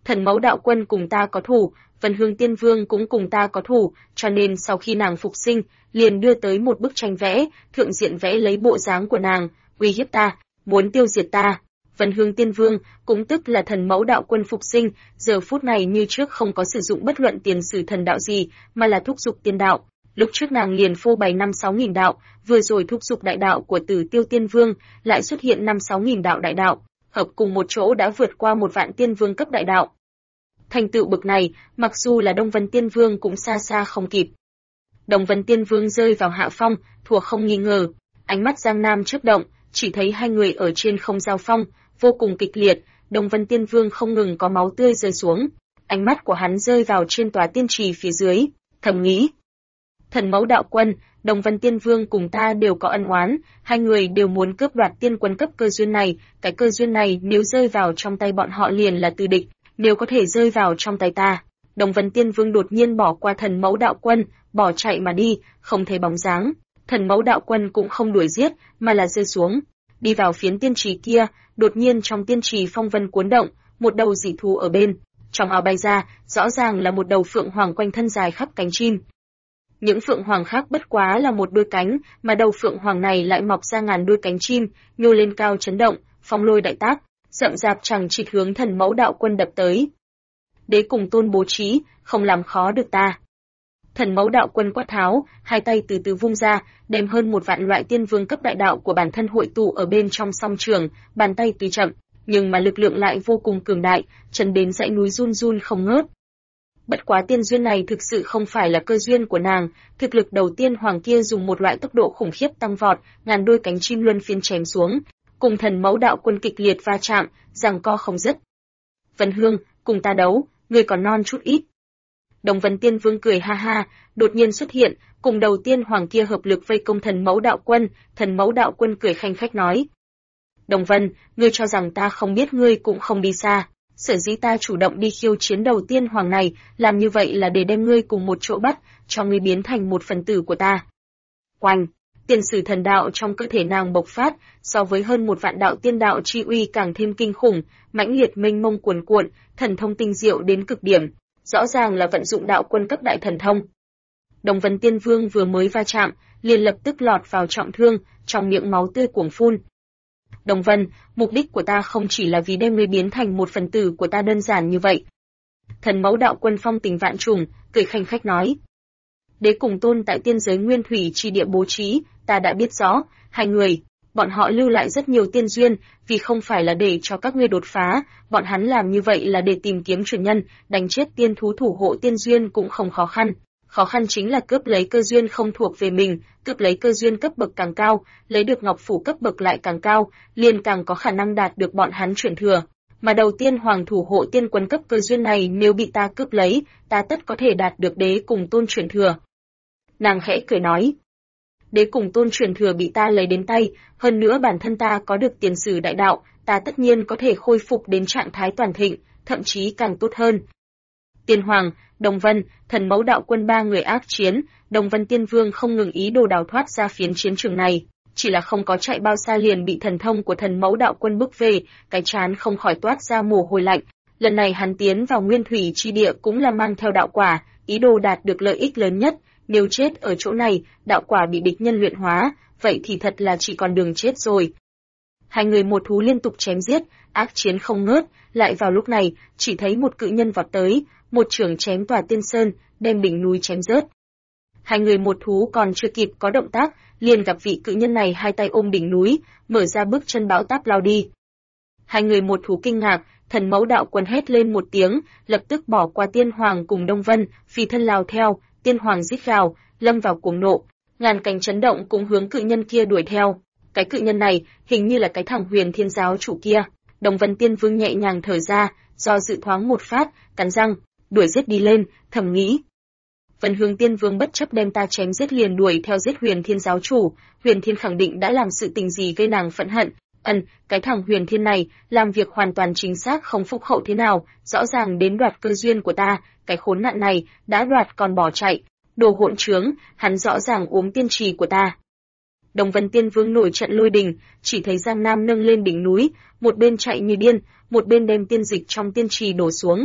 Thần Mẫu Đạo Quân cùng ta có thù, Vân Hương Tiên Vương cũng cùng ta có thù, cho nên sau khi nàng phục sinh, liền đưa tới một bức tranh vẽ, thượng diện vẽ lấy bộ dáng của nàng, uy hiếp ta, muốn tiêu diệt ta. Vân Hương Tiên Vương, cũng tức là Thần Mẫu Đạo Quân phục sinh, giờ phút này như trước không có sử dụng bất luận tiền sử thần đạo gì, mà là thúc dục tiên đạo. Lúc trước nàng liền phô bày 5-6 nghìn đạo, vừa rồi thúc dục đại đạo của Tử Tiêu Tiên Vương, lại xuất hiện 5-6 nghìn đạo đại đạo, hợp cùng một chỗ đã vượt qua 1 vạn tiên vương cấp đại đạo. Thành tựu bực này, mặc dù là Đông Vân Tiên Vương cũng xa xa không kịp. Đông Vân Tiên Vương rơi vào hạ phong, thua không nghi ngờ. Ánh mắt Giang Nam chớp động, chỉ thấy hai người ở trên không giao phong, vô cùng kịch liệt. Đông Vân Tiên Vương không ngừng có máu tươi rơi xuống. Ánh mắt của hắn rơi vào trên tòa tiên trì phía dưới, thầm nghĩ: Thần Mẫu Đạo Quân, Đông Vân Tiên Vương cùng ta đều có ân oán, hai người đều muốn cướp đoạt tiên quân cấp cơ duyên này. Cái cơ duyên này nếu rơi vào trong tay bọn họ liền là tử địch. Nếu có thể rơi vào trong tay ta. Đông Vân Tiên Vương đột nhiên bỏ qua Thần Mẫu Đạo Quân, bỏ chạy mà đi, không thấy bóng dáng. Thần Mẫu Đạo Quân cũng không đuổi giết, mà là rơi xuống, đi vào phiến tiên trì kia. Đột nhiên trong tiên trì phong vân cuốn động, một đầu dị thú ở bên trong ao bay ra, rõ ràng là một đầu phượng hoàng quanh thân dài khắp cánh chim. Những phượng hoàng khác bất quá là một đôi cánh, mà đầu phượng hoàng này lại mọc ra ngàn đôi cánh chim, nhô lên cao chấn động, phong lôi đại tác, rậm rạp chẳng chịt hướng Thần Mẫu Đạo Quân đập tới. Đế cùng tôn bố trí, không làm khó được ta. Thần Mẫu Đạo Quân quát tháo, hai tay từ từ vung ra, đem hơn 1 vạn loại tiên vương cấp đại đạo của bản thân hội tụ ở bên trong song trường, bàn tay tuy chậm, nhưng mà lực lượng lại vô cùng cường đại, chấn đến dãy núi run run không ngớt. Bất quá tiên duyên này thực sự không phải là cơ duyên của nàng, thực lực đầu tiên hoàng kia dùng một loại tốc độ khủng khiếp tăng vọt, ngàn đôi cánh chim luân phiên chém xuống, cùng Thần Mẫu Đạo Quân kịch liệt va chạm, giằng co không dứt. Vân Hương, cùng ta đấu, ngươi còn non chút ít. Đông Vân Tiên Vương cười ha ha, đột nhiên xuất hiện, cùng đầu tiên hoàng kia hợp lực vây công Thần Mẫu Đạo Quân. Thần Mẫu Đạo Quân cười khanh khách nói: Đồng Vân, ngươi cho rằng ta không biết ngươi cũng không đi xa. Sở dĩ ta chủ động đi khiêu chiến đầu tiên hoàng này, làm như vậy là để đem ngươi cùng một chỗ bắt, cho ngươi biến thành một phần tử của ta. Oanh! Tiền sử thần đạo trong cơ thể nàng bộc phát, so với hơn 1 vạn đạo tiên đạo chi uy càng thêm kinh khủng, mãnh liệt mênh mông cuồn cuộn, thần thông tinh diệu đến cực điểm, rõ ràng là vận dụng đạo quân cấp đại thần thông. Đông Vân Tiên Vương vừa mới va chạm, liền lập tức lọt vào trọng thương, trong miệng máu tươi cuồng phun. Đông Vân, mục đích của ta không chỉ là vì đem ngươi biến thành một phần tử của ta đơn giản như vậy. Thần Mẫu Đạo Quân phong tình vạn trùng, cười khanh khách nói: Đế cùng tôn tại tiên giới nguyên thủy chi địa bố trí, ta đã biết rõ, hai người, bọn họ lưu lại rất nhiều tiên duyên, vì không phải là để cho các ngươi đột phá, bọn hắn làm như vậy là để tìm kiếm truyền nhân, đánh chết tiên thú thủ hộ tiên duyên cũng không khó khăn. Khó khăn chính là cướp lấy cơ duyên không thuộc về mình, cướp lấy cơ duyên cấp bậc càng cao, lấy được ngọc phủ cấp bậc lại càng cao, liền càng có khả năng đạt được bọn hắn chuyển thừa. Mà đầu tiên hoàng thủ hộ tiên quân cấp cơ duyên này nếu bị ta cướp lấy, ta tất có thể đạt được đế cùng tôn chuyển thừa. Nàng khẽ cười nói: Đế cùng tôn truyền thừa bị ta lấy đến tay, hơn nữa bản thân ta có được tiền sử đại đạo, ta tất nhiên có thể khôi phục đến trạng thái toàn thịnh, thậm chí càng tốt hơn. Tiên Hoàng, Đông Vân, Thần Mẫu Đạo Quân ba người ác chiến, Đông Vân Tiên Vương không ngừng ý đồ đào thoát ra phiến chiến trường này, chỉ là không có chạy bao xa liền bị thần thông của Thần Mẫu Đạo Quân bức về, cái trán không khỏi toát ra mồ hôi lạnh. Lần này hắn tiến vào nguyên thủy chi địa cũng là mang theo đạo quả, ý đồ đạt được lợi ích lớn nhất. Nếu chết ở chỗ này, đạo quả bị địch nhân luyện hóa, vậy thì thật là chỉ còn đường chết rồi. Hai người một thú liên tục chém giết, ác chiến không ngớt, lại vào lúc này, chỉ thấy một cự nhân vọt tới, một chưởng chém tòa tiên sơn, đem đỉnh núi chém rớt. Hai người một thú còn chưa kịp có động tác, liền gặp vị cự nhân này hai tay ôm đỉnh núi, mở ra bước chân bão táp lao đi. Hai người một thú kinh ngạc, Thần Mẫu Đạo Quân hét lên một tiếng, lập tức bỏ qua Tiên Hoàng cùng Đông Vân, phi thân lao theo. Tiên Hoàng rít gào, lâm vào cuồng nộ, ngàn cánh chấn động cũng hướng cự nhân kia đuổi theo. Cái cự nhân này, hình như là cái thằng Huyền Thiên giáo chủ kia. Đông Vân Tiên Vương nhẹ nhàng thở ra, do dự thoáng một phát, cắn răng, đuổi giết đi lên, thầm nghĩ: Vân Hương Tiên Vương bất chấp đem ta chém giết liền đuổi theo giết Huyền Thiên giáo chủ, Huyền Thiên khẳng định đã làm sự tình gì gây nàng phẫn hận. Cái thằng Huyền Thiên này, làm việc hoàn toàn chính xác không phúc hậu thế nào, rõ ràng đến đoạt cơ duyên của ta, cái khốn nạn này, đã đoạt còn bỏ chạy. Đồ hỗn trướng, hắn rõ ràng uống tiên trì của ta. Đông Vân Tiên Vương nổi trận lôi đình, chỉ thấy Giang Nam nâng lên đỉnh núi, một bên chạy như điên, một bên đem tiên dịch trong tiên trì đổ xuống,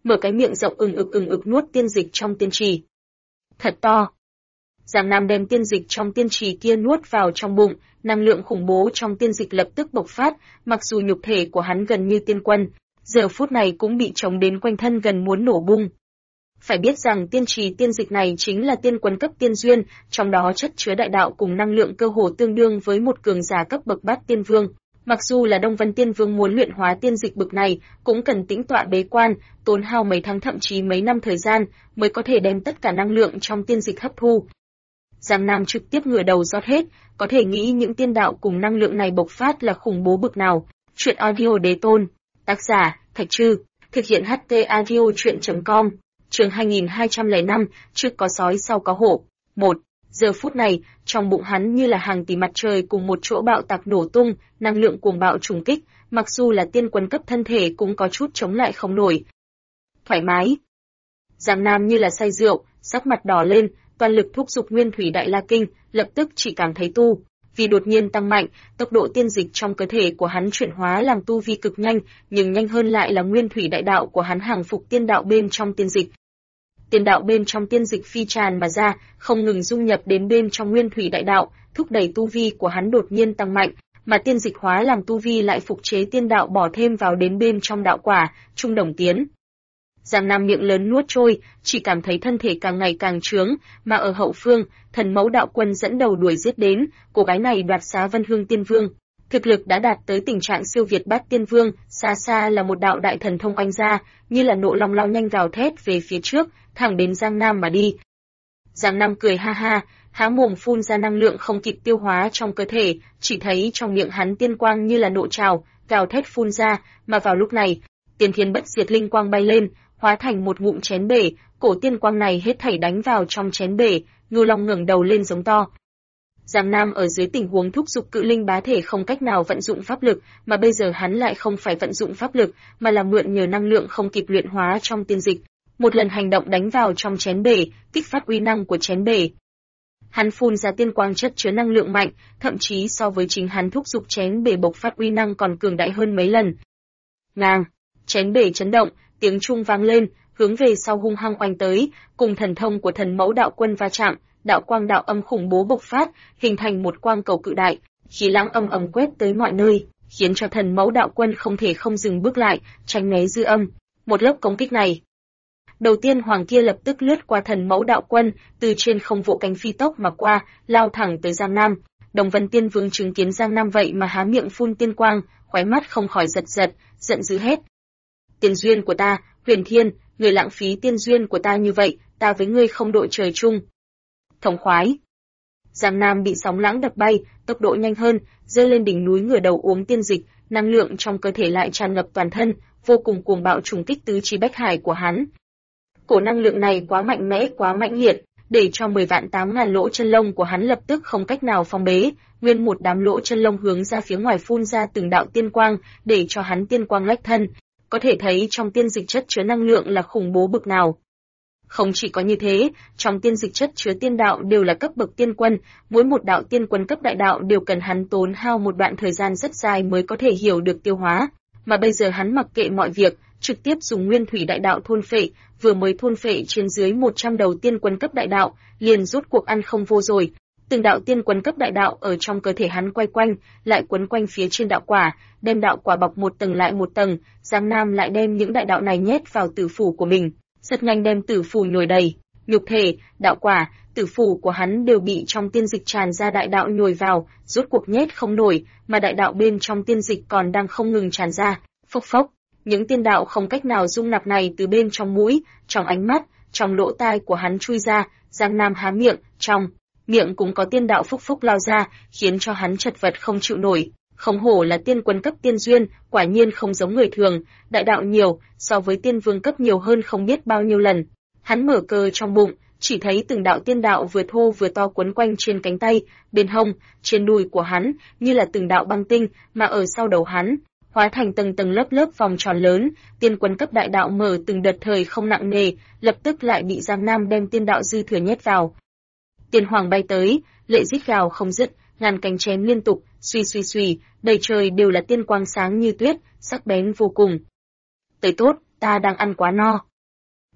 mở cái miệng rộng ừng ực nuốt tiên dịch trong tiên trì. Thật to. Giang Nam đem tiên dịch trong tiên trì kia nuốt vào trong bụng, năng lượng khủng bố trong tiên dịch lập tức bộc phát, mặc dù nhục thể của hắn gần như tiên quân, giờ phút này cũng bị chống đến quanh thân gần muốn nổ bung. Phải biết rằng tiên trì tiên dịch này chính là tiên quân cấp tiên duyên, trong đó chất chứa đại đạo cùng năng lượng cơ hồ tương đương với một cường giả cấp bậc bát tiên vương. Mặc dù là Đông Vân Tiên Vương muốn luyện hóa tiên dịch bực này, cũng cần tĩnh tọa bế quan, tốn hao mấy tháng thậm chí mấy năm thời gian, mới có thể đem tất cả năng lượng trong tiên dịch hấp thu. Giang Nam trực tiếp ngửa đầu rót hết, có thể nghĩ những tiên đạo cùng năng lượng này bộc phát là khủng bố bực nào. Chuyện audio đế tôn, tác giả, Thạch Trư, thực hiện HT audio chuyện.com, chương 2205, trước có sói sau có hổ. 1. Giờ phút này, trong bụng hắn như là hàng tỷ mặt trời cùng một chỗ bạo tạc nổ tung, năng lượng cuồng bạo trùng kích, mặc dù là tiên quân cấp thân thể cũng có chút chống lại không nổi. Thoải mái. Giang Nam như là say rượu, sắc mặt đỏ lên, toàn lực thúc giục Nguyên Thủy Đại La Kinh, lập tức chỉ cảm thấy tu vì đột nhiên tăng mạnh, tốc độ tiên dịch trong cơ thể của hắn chuyển hóa làm tu vi cực nhanh, nhưng nhanh hơn lại là Nguyên Thủy Đại Đạo của hắn hàng phục tiên đạo bên trong tiên dịch. Tiên đạo bên trong tiên dịch phi tràn mà ra, không ngừng dung nhập đến bên trong Nguyên Thủy Đại Đạo, thúc đẩy tu vi của hắn đột nhiên tăng mạnh, mà tiên dịch hóa làm tu vi lại phục chế tiên đạo bỏ thêm vào đến bên trong đạo quả, trung đồng tiến. Giang Nam miệng lớn nuốt trôi, chỉ cảm thấy thân thể càng ngày càng trướng, mà ở hậu phương, Thần Mẫu Đạo Quân dẫn đầu đuổi giết đến, cô gái này đoạt xá Vân Hương Tiên Vương. Thực lực đã đạt tới tình trạng siêu việt Bát Tiên Vương, xa xa là một đạo đại thần thông oanh ra, như là nộ long lao nhanh gào thét về phía trước, thẳng đến Giang Nam mà đi. Giang Nam cười ha ha, há mồm phun ra năng lượng không kịp tiêu hóa trong cơ thể, chỉ thấy trong miệng hắn tiên quang như là nộ trào, gào thét phun ra, mà vào lúc này, Tiên Thiên Bất Diệt linh quang bay lên, hóa thành một ngụm chén bể, cổ tiên quang này hết thảy đánh vào trong chén bể, Ngưu Long ngẩng đầu lên giống to. Giang Nam ở dưới tình huống thúc giục cự linh bá thể không cách nào vận dụng pháp lực, mà bây giờ hắn lại không phải vận dụng pháp lực, mà là mượn nhờ năng lượng không kịp luyện hóa trong tiên dịch, một lần hành động đánh vào trong chén bể, kích phát uy năng của chén bể. Hắn phun ra tiên quang chất chứa năng lượng mạnh, thậm chí so với chính hắn thúc giục chén bể bộc phát uy năng còn cường đại hơn mấy lần. Ngang, chén bể chấn động, tiếng trung vang lên, hướng về sau hung hăng oanh tới, cùng thần thông của Thần Mẫu Đạo Quân va chạm, đạo quang đạo âm khủng bố bộc phát, hình thành một quang cầu cự đại, khí lãng âm ầm quét tới mọi nơi, khiến cho Thần Mẫu Đạo Quân không thể không dừng bước lại, tránh né dư âm. Một lớp công kích này, đầu tiên hoàng kia lập tức lướt qua Thần Mẫu Đạo Quân, từ trên không vỗ cánh phi tốc mà qua, lao thẳng tới Giang Nam. Đồng Vân Tiên Vương chứng kiến Giang Nam vậy mà há miệng phun tiên quang, khóe mắt không khỏi giật giật, giận dữ hét: Tiên duyên của ta, Huyền Thiên, người lãng phí tiên duyên của ta như vậy, ta với ngươi không đội trời chung. Thống khoái. Giang Nam bị sóng lãng đập bay, tốc độ nhanh hơn, rơi lên đỉnh núi ngửa đầu uống tiên dịch, năng lượng trong cơ thể lại tràn ngập toàn thân, vô cùng cuồng bạo trùng kích tứ chi bách hải của hắn. Cổ năng lượng này quá mạnh mẽ, quá mãnh liệt, để cho 10 vạn 8.000 lỗ chân lông của hắn lập tức không cách nào phong bế, nguyên một đám lỗ chân lông hướng ra phía ngoài phun ra từng đạo tiên quang, để cho hắn tiên quang lách thân. Có thể thấy trong tiên dịch chất chứa năng lượng là khủng bố bực nào. Không chỉ có như thế, trong tiên dịch chất chứa tiên đạo đều là cấp bậc tiên quân, mỗi một đạo tiên quân cấp đại đạo đều cần hắn tốn hao một đoạn thời gian rất dài mới có thể hiểu được tiêu hóa, mà bây giờ hắn mặc kệ mọi việc, trực tiếp dùng Nguyên Thủy Đại Đạo thôn phệ, vừa mới thôn phệ trên dưới 100 đầu tiên quân cấp đại đạo, liền rốt cuộc ăn không vô rồi. Từng đạo tiên quân cấp đại đạo ở trong cơ thể hắn quay quanh, lại quấn quanh phía trên đạo quả, đem đạo quả bọc một tầng lại một tầng, Giang Nam lại đem những đại đạo này nhét vào tử phủ của mình, rất nhanh đem tử phủ nhồi đầy, nhục thể, đạo quả, tử phủ của hắn đều bị trong tiên dịch tràn ra đại đạo nhồi vào, rốt cuộc nhét không nổi, mà đại đạo bên trong tiên dịch còn đang không ngừng tràn ra, phốc phốc, những tiên đạo không cách nào dung nạp này từ bên trong mũi, trong ánh mắt, trong lỗ tai của hắn chui ra, Giang Nam há miệng, trong miệng cũng có tiên đạo phúc phúc lao ra, khiến cho hắn chật vật không chịu nổi. Không hổ là tiên quân cấp tiên duyên, quả nhiên không giống người thường, đại đạo nhiều, so với tiên vương cấp nhiều hơn không biết bao nhiêu lần. Hắn mở cờ trong bụng, chỉ thấy từng đạo tiên đạo vừa thô vừa to quấn quanh trên cánh tay, bên hông, trên đùi của hắn, như là từng đạo băng tinh, mà ở sau đầu hắn, hóa thành tầng tầng lớp lớp vòng tròn lớn, tiên quân cấp đại đạo mở từng đợt thời không nặng nề, lập tức lại bị Giang Nam đem tiên đạo dư thừa nhét vào. Tiên hoàng bay tới, lệ rít gào không dứt, ngàn cánh chém liên tục, suy, đầy trời đều là tiên quang sáng như tuyết, sắc bén vô cùng. Tới tốt, ta đang ăn quá no.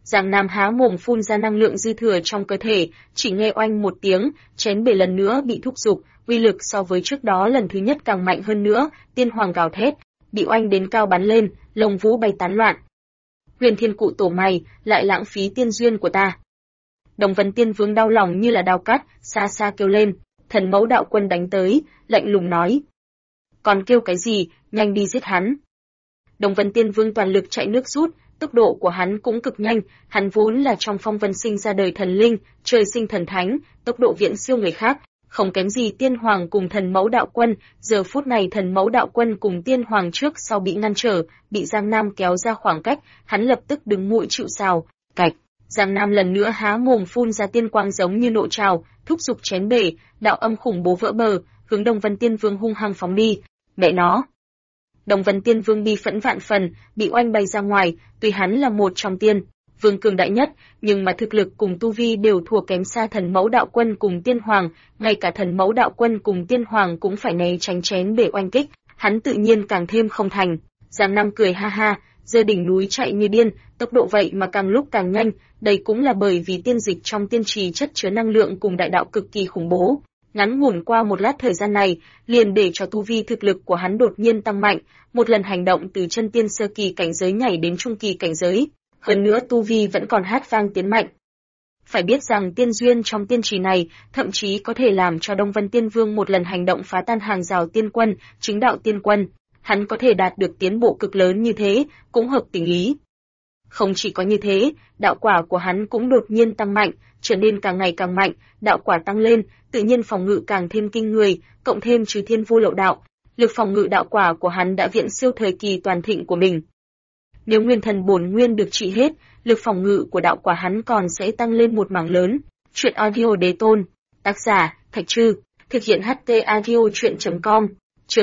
Giang Nam há mồm phun ra năng lượng dư thừa trong cơ thể, chỉ nghe oanh một tiếng, chén bể lần nữa bị thúc giục, uy lực so với trước đó lần thứ nhất càng mạnh hơn nữa, tiên hoàng gào thét, bị oanh đến cao bắn lên, lông vũ bay tán loạn. Huyền Thiên Cụ Tổ mày, lại lãng phí tiên duyên của ta. Đồng Vân Tiên Vương đau lòng như là đao cắt, xa xa kêu lên, Thần Mẫu Đạo Quân đánh tới, lạnh lùng nói. Còn kêu cái gì, nhanh đi giết hắn. Đồng Vân Tiên Vương toàn lực chạy nước rút, tốc độ của hắn cũng cực nhanh, hắn vốn là trong phong vân sinh ra đời thần linh, trời sinh thần thánh, tốc độ viễn siêu người khác, không kém gì Tiên Hoàng cùng Thần Mẫu Đạo Quân. Giờ phút này Thần Mẫu Đạo Quân cùng Tiên Hoàng trước sau bị ngăn trở, bị Giang Nam kéo ra khoảng cách, hắn lập tức đứng mũi chịu sào, cạch. Giang Nam lần nữa há mồm phun ra tiên quang giống như nộ trào, thúc giục chén bể, đạo âm khủng bố vỡ bờ, hướng Đồng Vân Tiên Vương hung hăng phóng đi. Mẹ nó! Đồng Vân Tiên Vương bi phẫn vạn phần, bị oanh bay ra ngoài, tuy hắn là một trong tiên vương cường đại nhất, nhưng mà thực lực cùng tu vi đều thua kém xa Thần Mẫu Đạo Quân cùng Tiên Hoàng, ngay cả Thần Mẫu Đạo Quân cùng Tiên Hoàng cũng phải né tránh chén bể oanh kích, hắn tự nhiên càng thêm không thành. Giang Nam cười ha ha, giơ đỉnh núi chạy như điên, tốc độ vậy mà càng lúc càng nhanh, đây cũng là bởi vì tiên dịch trong tiên trì chất chứa năng lượng cùng đại đạo cực kỳ khủng bố. Ngắn ngủn qua một lát thời gian này, liền để cho tu vi thực lực của hắn đột nhiên tăng mạnh, một lần hành động từ chân tiên sơ kỳ cảnh giới nhảy đến trung kỳ cảnh giới, hơn nữa tu vi vẫn còn hát vang tiến mạnh. Phải biết rằng tiên duyên trong tiên trì này thậm chí có thể làm cho Đông Vân Tiên Vương một lần hành động phá tan hàng rào tiên quân, chứng đạo tiên quân, hắn có thể đạt được tiến bộ cực lớn như thế, cũng hợp tình lý. Không chỉ có như thế, đạo quả của hắn cũng đột nhiên tăng mạnh, trở nên càng ngày càng mạnh, đạo quả tăng lên, tự nhiên phòng ngự càng thêm kinh người, cộng thêm Trừ Thiên Vô Lậu đạo, lực phòng ngự đạo quả của hắn đã viễn siêu thời kỳ toàn thịnh của mình. Nếu nguyên thần bổn nguyên được trị hết, lực phòng ngự của đạo quả hắn còn sẽ tăng lên một mảng lớn. Truyện audio Đế Tôn, tác giả Thạch Trư, thực hiện HT audio truyện.com, chương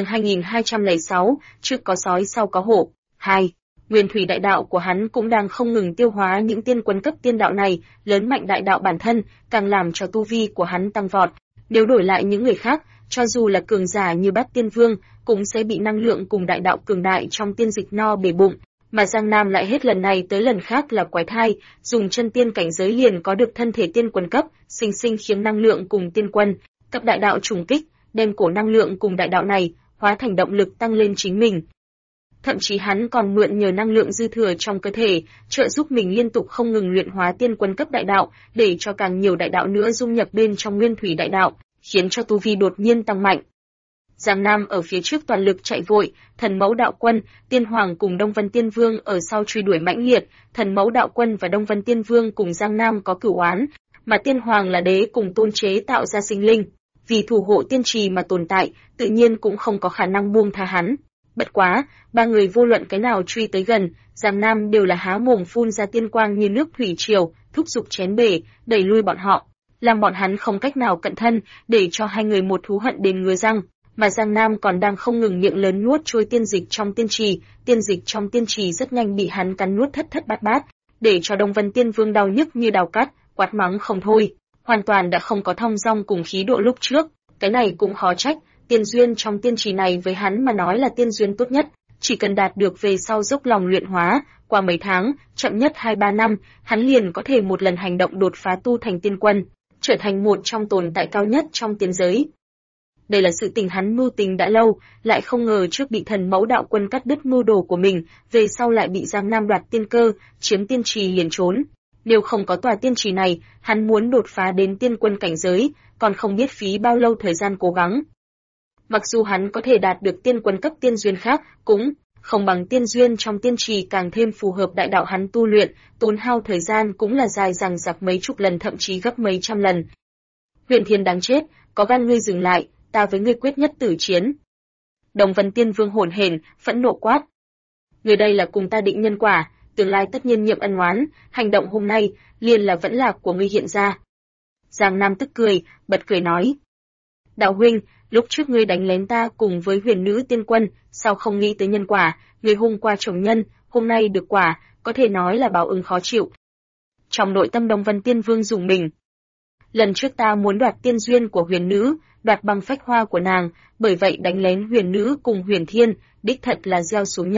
2206, trước có sói sau có hổ. 2. Nguyên thủy đại đạo của hắn cũng đang không ngừng tiêu hóa những tiên quân cấp tiên đạo này, lớn mạnh đại đạo bản thân, càng làm cho tu vi của hắn tăng vọt. Nếu đổi lại những người khác, cho dù là cường giả như Bát Tiên Vương, cũng sẽ bị năng lượng cùng đại đạo cường đại trong tiên dịch no bể bụng. Mà Giang Nam lại hết lần này tới lần khác là quái thai, dùng chân tiên cảnh giới liền có được thân thể tiên quân cấp, sinh sinh khiếm năng lượng cùng tiên quân cấp đại đạo trùng kích, đem cổ năng lượng cùng đại đạo này hóa thành động lực tăng lên chính mình. Thậm chí hắn còn mượn nhờ năng lượng dư thừa trong cơ thể, trợ giúp mình liên tục không ngừng luyện hóa tiên quân cấp đại đạo, để cho càng nhiều đại đạo nữa dung nhập bên trong nguyên thủy đại đạo, khiến cho tu vi đột nhiên tăng mạnh. Giang Nam ở phía trước toàn lực chạy vội, Thần Mẫu Đạo Quân, Tiên Hoàng cùng Đông Vân Tiên Vương ở sau truy đuổi mãnh liệt. Thần Mẫu Đạo Quân và Đông Vân Tiên Vương cùng Giang Nam có cửu oán, mà Tiên Hoàng là đế cùng tôn chế tạo ra sinh linh, vì thủ hộ tiên trì mà tồn tại, tự nhiên cũng không có khả năng buông tha hắn. Bất quá, ba người vô luận cái nào truy tới gần, Giang Nam đều là há mồm phun ra tiên quang như nước thủy triều, thúc giục chén bể, đẩy lui bọn họ, làm bọn hắn không cách nào cận thân, để cho hai người một thú hận đến ngứa răng. Mà Giang Nam còn đang không ngừng miệng lớn nuốt trôi tiên dịch trong tiên trì rất nhanh bị hắn cắn nuốt thất thất bát bát, để cho Đông Vân Tiên Vương đau nhức như đào cắt, quát mắng không thôi, hoàn toàn đã không có thong dong cùng khí độ lúc trước. Cái này cũng khó trách, tiên duyên trong tiên trì này với hắn mà nói là tiên duyên tốt nhất, chỉ cần đạt được về sau dốc lòng luyện hóa, qua mấy tháng, chậm nhất 2-3 năm, hắn liền có thể một lần hành động đột phá tu thành tiên quân, trở thành một trong tồn tại cao nhất trong tiên giới. Đây là sự tình hắn mưu tính đã lâu, lại không ngờ trước bị Thần Mẫu Đạo Quân cắt đứt mưu đồ của mình, về sau lại bị Giang Nam đoạt tiên cơ, chiếm tiên trì liền trốn. Nếu không có tòa tiên trì này, hắn muốn đột phá đến tiên quân cảnh giới, còn không biết phí bao lâu thời gian cố gắng. Mặc dù hắn có thể đạt được tiên quân cấp tiên duyên khác, cũng không bằng tiên duyên trong tiên trì càng thêm phù hợp đại đạo hắn tu luyện, tốn hao thời gian cũng là dài dằng dặc mấy chục lần thậm chí gấp mấy trăm lần. Huyền Thiên đáng chết, có gan ngươi dừng lại, ta với ngươi quyết nhất tử chiến. Đồng Vân Tiên Vương hồn hển, phẫn nộ quát. Người đây là cùng ta định nhân quả, tương lai tất nhiên nhiệm ân oán, hành động hôm nay liền là vẫn lạc của ngươi hiện ra. Giang Nam tức cười, bật cười nói. Đạo huynh, lúc trước ngươi đánh lén ta cùng với huyền nữ tiên quân, sao không nghĩ tới nhân quả, ngươi hôm qua trồng nhân, hôm nay được quả, có thể nói là báo ứng khó chịu. Trong nội tâm Đông Vân Tiên Vương rùng mình. Lần trước ta muốn đoạt tiên duyên của huyền nữ, đoạt bằng phách hoa của nàng, bởi vậy đánh lén huyền nữ cùng huyền thiên, đích thật là gieo xuống nhân.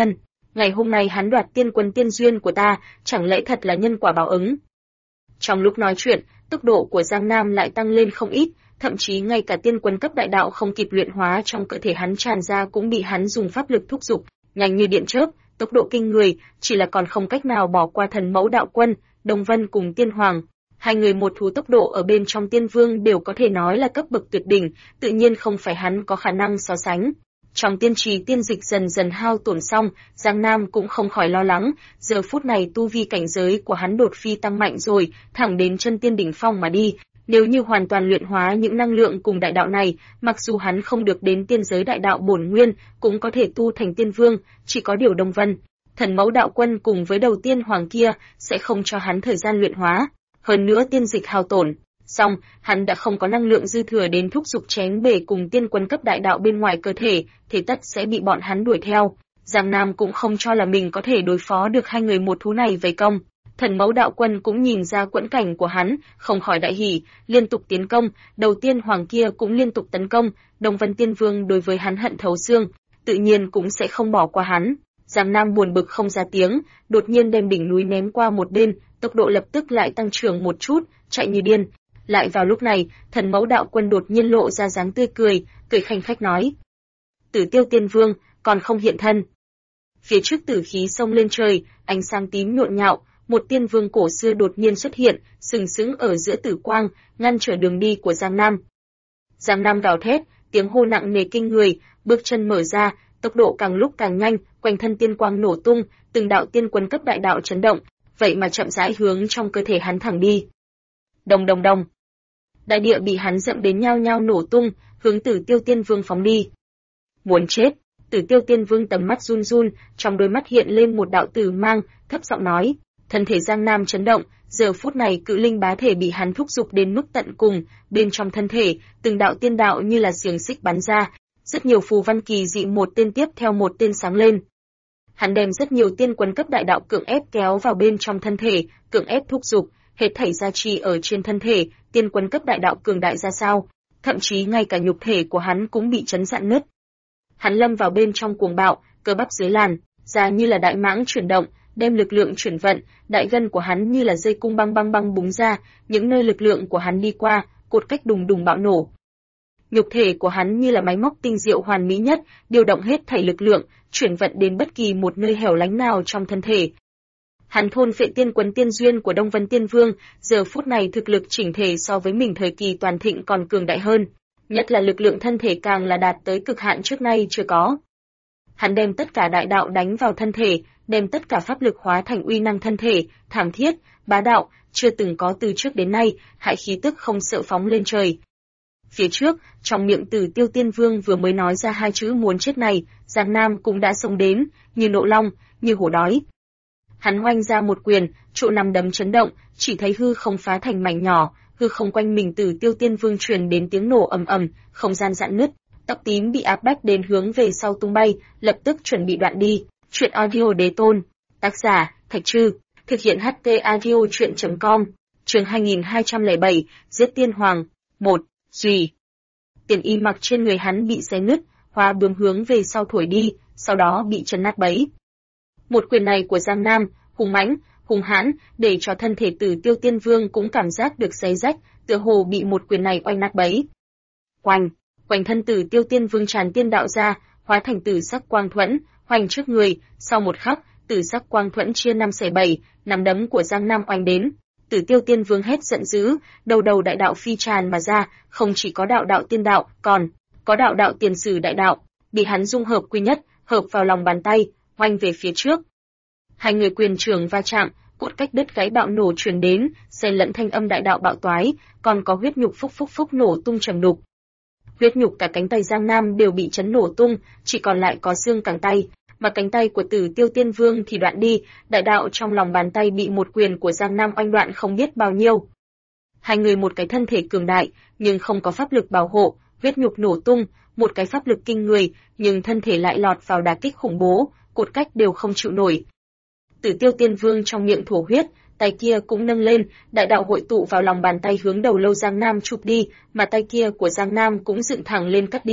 Ngày hôm nay hắn đoạt tiên quân tiên duyên của ta, chẳng lẽ thật là nhân quả báo ứng? Trong lúc nói chuyện, tốc độ của Giang Nam lại tăng lên không ít, thậm chí ngay cả tiên quân cấp đại đạo không kịp luyện hóa trong cơ thể hắn tràn ra cũng bị hắn dùng pháp lực thúc giục, nhanh như điện chớp, tốc độ kinh người, chỉ là còn không cách nào bỏ qua thần mẫu đạo quân, Đông Vân cùng Tiên Hoàng. Hai người một thú tốc độ ở bên trong Tiên Vương đều có thể nói là cấp bậc tuyệt đỉnh, tự nhiên không phải hắn có khả năng so sánh. Trong tiên trì tiên dịch dần dần hao tổn xong, Giang Nam cũng không khỏi lo lắng, giờ phút này tu vi cảnh giới của hắn đột phi tăng mạnh rồi, thẳng đến chân tiên đỉnh phong mà đi. Nếu như hoàn toàn luyện hóa những năng lượng cùng đại đạo này, mặc dù hắn không được đến tiên giới đại đạo bổn nguyên, cũng có thể tu thành tiên vương, chỉ có điều Đông Vân, thần mẫu đạo quân cùng với đầu tiên hoàng kia sẽ không cho hắn thời gian luyện hóa. Hơn nữa tiên dịch hao tổn, xong, hắn đã không có năng lượng dư thừa đến thúc giục chém bể cùng tiên quân cấp đại đạo bên ngoài cơ thể, thế tất sẽ bị bọn hắn đuổi theo. Giang Nam cũng không cho là mình có thể đối phó được hai người một thú này vây công. Thần mẫu đạo quân cũng nhìn ra quẫn cảnh của hắn, không khỏi đại hỉ, liên tục tiến công, đầu tiên hoàng kia cũng liên tục tấn công, Đông Vân Tiên Vương đối với hắn hận thấu xương, tự nhiên cũng sẽ không bỏ qua hắn. Giang Nam buồn bực không ra tiếng, đột nhiên đem đỉnh núi ném qua một bên, tốc độ lập tức lại tăng trưởng một chút, chạy như điên. Lại vào lúc này, thần mẫu đạo quân đột nhiên lộ ra dáng tươi cười, cười khanh khách nói: Tử Tiêu Tiên Vương, còn không hiện thân. Phía trước tử khí xông lên trời, ánh sáng tím nhộn nhạo, một tiên vương cổ xưa đột nhiên xuất hiện, sừng sững ở giữa tử quang, ngăn trở đường đi của Giang Nam. Giang Nam gào thét, tiếng hô nặng nề kinh người, bước chân mở ra, tốc độ càng lúc càng nhanh, quanh thân tiên quang nổ tung, từng đạo tiên quân cấp đại đạo chấn động, vậy mà chậm rãi hướng trong cơ thể hắn thẳng đi. Đồng đồng đồng. Đại địa bị hắn dẫm đến nhao nhao nổ tung, hướng Tử Tiêu Tiên Vương phóng đi. Muốn chết! Tử Tiêu Tiên Vương tầm mắt run run, trong đôi mắt hiện lên một đạo tử mang, thấp giọng nói. Thân thể Giang Nam chấn động, giờ phút này cự linh bá thể bị hắn thúc giục đến mức tận cùng, bên trong thân thể, từng đạo tiên đạo như là xiềng xích bắn ra, rất nhiều phù văn kỳ dị một tên tiếp theo một tên sáng lên. Hắn đem rất nhiều tiên quân cấp đại đạo cưỡng ép kéo vào bên trong thân thể, cưỡng ép thúc giục, hết thảy gia trì ở trên thân thể, tiên quân cấp đại đạo cường đại ra sao, thậm chí ngay cả nhục thể của hắn cũng bị chấn dạn nứt. Hắn lâm vào bên trong cuồng bạo, cơ bắp dưới làn da như là đại mãng chuyển động, đem lực lượng chuyển vận, đại gân của hắn như là dây cung băng băng băng búng ra, những nơi lực lượng của hắn đi qua, cột cách đùng đùng bạo nổ. Nhục thể của hắn như là máy móc tinh diệu hoàn mỹ nhất, điều động hết thảy lực lượng, chuyển vận đến bất kỳ một nơi hẻo lánh nào trong thân thể. Hắn thôn phệ tiên quân tiên duyên của Đông Vân Tiên Vương, giờ phút này thực lực chỉnh thể so với mình thời kỳ toàn thịnh còn cường đại hơn, nhất là lực lượng thân thể càng là đạt tới cực hạn trước nay chưa có. Hắn đem tất cả đại đạo đánh vào thân thể, đem tất cả pháp lực hóa thành uy năng thân thể, thảm thiết, bá đạo, chưa từng có từ trước đến nay, hại khí tức không sợ phóng lên trời. Phía trước, trong miệng Tử Tiêu Tiên Vương vừa mới nói ra hai chữ muốn chết này, Giang Nam cũng đã xông đến, như nộ long, như hổ đói. Hắn oanh ra một quyền, trụ nằm đấm chấn động, chỉ thấy hư không phá thành mảnh nhỏ, hư không quanh mình Tử Tiêu Tiên Vương truyền đến tiếng nổ ầm ầm, không gian rạn nứt, tóc tím bị áp bách đến hướng về sau tung bay, lập tức chuẩn bị đoạn đi. Chuyện audio đế tôn, tác giả Thạch Trư, thực hiện HT audio truyện.com, chương 2207, giết tiên hoàng. 1. Duy. Tiền y mặc trên người hắn bị xé nứt, hóa bướm hướng về sau thổi đi, sau đó bị chấn nát bấy. Một quyền này của Giang Nam, hùng mãnh, hùng hãn, để cho thân thể Tử Tiêu Tiên Vương cũng cảm giác được xé rách, tựa hồ bị một quyền này oanh nát bấy. Oanh, quanh thân Tử Tiêu Tiên Vương tràn tiên đạo ra, hóa thành tử sắc quang thuẫn, hoành trước người, sau một khắc, tử sắc quang thuẫn chia 5/7, nắm đấm của Giang Nam oanh đến. Tử Tiêu Tiên Vương hét giận dữ, đầu đầu đại đạo phi tràn mà ra, không chỉ có đạo đạo tiên đạo, còn có đạo đạo tiền sử đại đạo, bị hắn dung hợp quy nhất, hợp vào lòng bàn tay, oanh về phía trước. Hai người quyền trường va chạm, cốt cách đứt gáy bạo nổ truyền đến, xen lẫn thanh âm đại đạo bạo toái, còn có huyết nhục phúc phúc phúc nổ tung trầm đục. Huyết nhục cả cánh tay Giang Nam đều bị chấn nổ tung, chỉ còn lại có xương cẳng tay, mà cánh tay của Tử Tiêu Tiên Vương thì đoạn đi, đại đạo trong lòng bàn tay bị một quyền của Giang Nam oanh đoạn không biết bao nhiêu. Hai người một cái thân thể cường đại, nhưng không có pháp lực bảo hộ, huyết nhục nổ tung, một cái pháp lực kinh người, nhưng thân thể lại lọt vào đả kích khủng bố, cột cách đều không chịu nổi. Tử Tiêu Tiên Vương trong miệng thổ huyết, tay kia cũng nâng lên, đại đạo hội tụ vào lòng bàn tay hướng đầu lâu Giang Nam chụp đi, mà tay kia của Giang Nam cũng dựng thẳng lên cắt đi,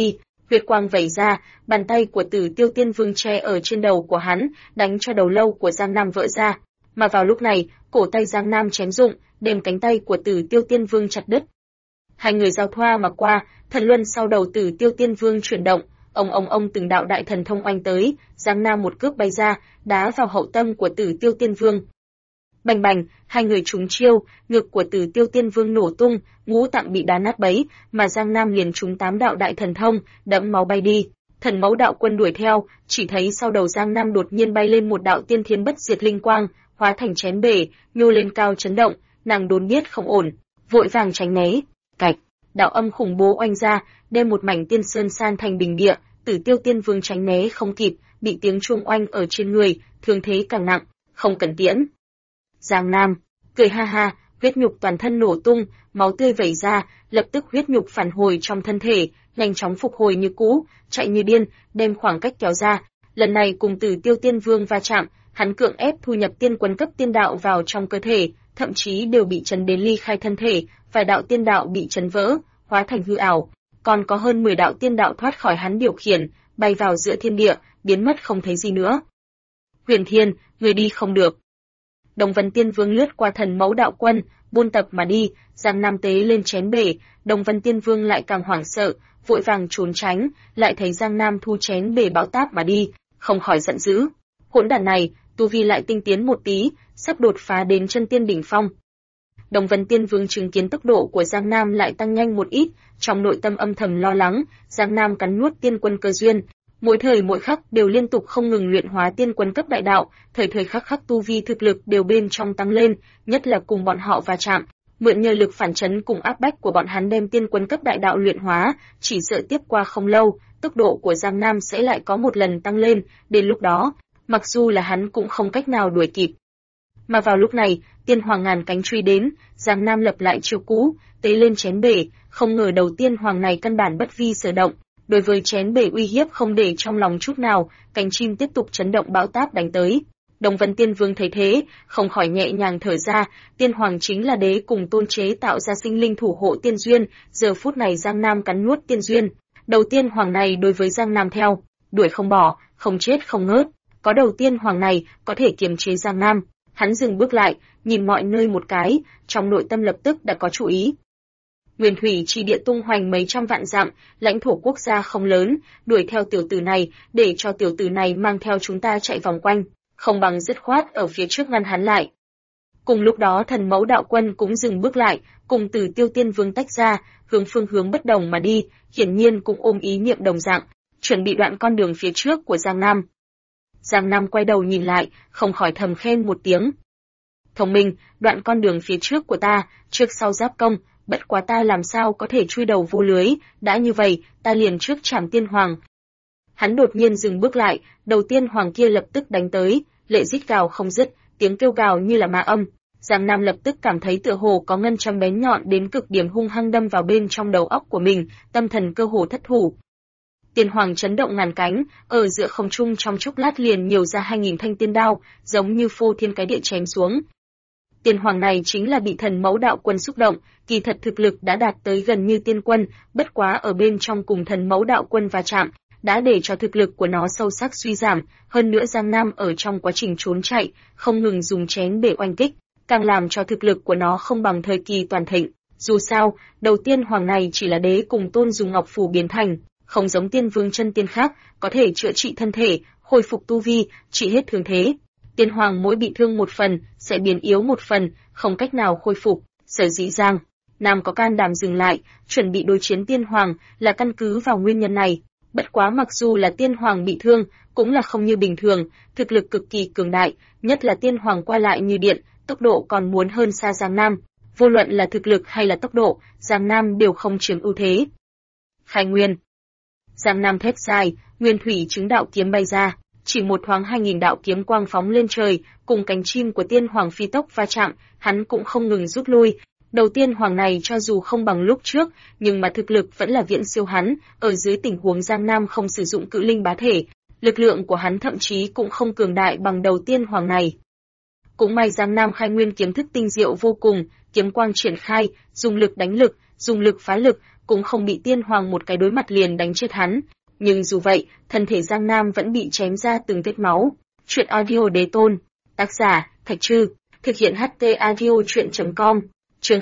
Huyết quang vẩy ra, bàn tay của Tử Tiêu Tiên Vương che ở trên đầu của hắn, đánh cho đầu lâu của Giang Nam vỡ ra. Mà vào lúc này, cổ tay Giang Nam chém rụng, đem cánh tay của Tử Tiêu Tiên Vương chặt đứt. Hai người giao thoa mà qua, thần luân sau đầu Tử Tiêu Tiên Vương chuyển động, ông từng đạo đại thần thông oanh tới, Giang Nam một cước bay ra, đá vào hậu tâm của Tử Tiêu Tiên Vương. Bành bành, hai người trúng chiêu, ngực của Tử Tiêu Tiên Vương nổ tung, ngũ tạng bị đá nát bấy, mà Giang Nam liền trúng 8 đạo đại thần thông, đẫm máu bay đi. Thần Mẫu Đạo Quân đuổi theo, chỉ thấy sau đầu Giang Nam đột nhiên bay lên một đạo tiên thiên bất diệt linh quang, hóa thành chén bể, nhô lên cao chấn động, nàng đốn biết không ổn, vội vàng tránh né. Cạch, đạo âm khủng bố oanh ra, đem một mảnh tiên sơn san thành bình địa, Tử Tiêu Tiên Vương tránh né không kịp, bị tiếng chuông oanh ở trên người, thương thế càng nặng, không cần tiễn. Giang Nam cười ha ha, huyết nhục toàn thân nổ tung, máu tươi vẩy ra, lập tức huyết nhục phản hồi trong thân thể, nhanh chóng phục hồi như cũ, chạy như điên, đem khoảng cách kéo ra. Lần này cùng Tử Tiêu Tiên Vương va chạm, hắn cưỡng ép thu nhập tiên quân cấp tiên đạo vào trong cơ thể, thậm chí đều bị chấn đến ly khai thân thể, vài đạo tiên đạo bị chấn vỡ, hóa thành hư ảo, còn có hơn 10 đạo tiên đạo thoát khỏi hắn điều khiển, bay vào giữa thiên địa, biến mất không thấy gì nữa. Huyền Thiên, người đi không được. Đồng Vân Tiên Vương lướt qua Thần Mẫu Đạo Quân, buôn tập mà đi, Giang Nam tế lên chén bể, Đồng Vân Tiên Vương lại càng hoảng sợ, vội vàng trốn tránh, lại thấy Giang Nam thu chén bể bão táp mà đi, không khỏi giận dữ. Hỗn đản này, tu vi lại tinh tiến một tí, sắp đột phá đến chân tiên đỉnh phong. Đồng Vân Tiên Vương chứng kiến tốc độ của Giang Nam lại tăng nhanh một ít, trong nội tâm âm thầm lo lắng, Giang Nam cắn nuốt tiên quân cơ duyên, mỗi thời mỗi khắc đều liên tục không ngừng luyện hóa tiên quân cấp đại đạo, thời thời khắc khắc tu vi thực lực đều bên trong tăng lên, nhất là cùng bọn họ va chạm, mượn nhờ lực phản chấn cùng áp bách của bọn hắn đem tiên quân cấp đại đạo luyện hóa, chỉ sợ tiếp qua không lâu, tốc độ của Giang Nam sẽ lại có một lần tăng lên, đến lúc đó, mặc dù là hắn cũng không cách nào đuổi kịp. Mà vào lúc này, tiên hoàng ngàn cánh truy đến, Giang Nam lập lại chiêu cũ, tế lên chén bể, không ngờ đầu tiên hoàng này căn bản bất vi sở động, đối với chén bể uy hiếp không để trong lòng chút nào, cánh chim tiếp tục chấn động bão táp đánh tới. Đồng Vân Tiên Vương thấy thế, không khỏi nhẹ nhàng thở ra, tiên hoàng chính là đế cùng tôn chế tạo ra sinh linh thủ hộ tiên duyên, giờ phút này Giang Nam cắn nuốt tiên duyên. Đầu tiên hoàng này đối với Giang Nam theo, đuổi không bỏ, không chết không ngớt, có đầu tiên hoàng này có thể kiềm chế Giang Nam. Hắn dừng bước lại, nhìn mọi nơi một cái, trong nội tâm lập tức đã có chủ ý. Nguyên thủy chi địa tung hoành mấy trăm vạn dặm, lãnh thổ quốc gia không lớn, đuổi theo tiểu tử này, để cho tiểu tử này mang theo chúng ta chạy vòng quanh, không bằng dứt khoát ở phía trước ngăn hắn lại. Cùng lúc đó Thần Mẫu Đạo Quân cũng dừng bước lại, cùng Tử Tiêu Tiên Vương tách ra, hướng phương hướng bất đồng mà đi, hiển nhiên cũng ôm ý niệm đồng dạng, chuẩn bị đoạn con đường phía trước của Giang Nam. Giang Nam quay đầu nhìn lại, không khỏi thầm khen một tiếng. Thông minh, đoạn con đường phía trước của ta, trước sau giáp công, bất quá ta làm sao có thể chui đầu vô lưới, đã như vậy, ta liền trước trảm tiên hoàng. Hắn đột nhiên dừng bước lại, đầu tiên hoàng kia lập tức đánh tới, lệ rít gào không dứt, tiếng kêu gào như là ma âm. Giang Nam lập tức cảm thấy tựa hồ có ngân châm bén nhọn đến cực điểm hung hăng đâm vào bên trong đầu óc của mình, tâm thần cơ hồ thất thủ. Tiên hoàng chấn động ngàn cánh, ở giữa không trung trong chốc lát liền nhiều ra 2000 thanh tiên đao, giống như phô thiên cái địa chém xuống. Tiên hoàng này chính là bị Thần Mẫu Đạo Quân xúc động, kỳ thật thực lực đã đạt tới gần như tiên quân, bất quá ở bên trong cùng Thần Mẫu Đạo Quân va chạm, đã để cho thực lực của nó sâu sắc suy giảm, hơn nữa Giang Nam ở trong quá trình trốn chạy, không ngừng dùng chén để oanh kích, càng làm cho thực lực của nó không bằng thời kỳ toàn thịnh. Dù sao, đầu tiên hoàng này chỉ là đế cùng tôn dùng ngọc phù biến thành, không giống tiên vương chân tiên khác, có thể chữa trị thân thể, khôi phục tu vi, trị hết thương thế. Tiên hoàng mỗi bị thương một phần, sẽ biến yếu một phần, không cách nào khôi phục. Sở dĩ Giang Nam có can đảm dừng lại, chuẩn bị đối chiến tiên hoàng, là căn cứ vào nguyên nhân này. Bất quá mặc dù là tiên hoàng bị thương, cũng là không như bình thường, thực lực cực kỳ cường đại, nhất là tiên hoàng qua lại như điện, tốc độ còn muốn hơn xa Giang Nam. Vô luận là thực lực hay là tốc độ, Giang Nam đều không chiếm ưu thế. Khai nguyên. Giang Nam thét dài, nguyên thủy chứng đạo kiếm bay ra, chỉ một thoáng 2000 đạo kiếm quang phóng lên trời, cùng cánh chim của tiên hoàng phi tốc va chạm, hắn cũng không ngừng rút lui. Đầu tiên hoàng này cho dù không bằng lúc trước, nhưng mà thực lực vẫn là viễn siêu hắn, ở dưới tình huống Giang Nam không sử dụng cự linh bá thể, lực lượng của hắn thậm chí cũng không cường đại bằng đầu tiên hoàng này. Cũng may Giang Nam khai nguyên kiếm thức tinh diệu vô cùng, kiếm quang triển khai, dùng lực đánh lực, dùng lực phá lực, cũng không bị tiên hoàng một cái đối mặt liền đánh chết hắn, Nhưng dù vậy, thân thể Giang Nam vẫn bị chém ra từng vết máu. Chuyện audio đế tôn. Tác giả, Thạch Trư. Thực hiện HT Audio Chuyện.com. Chương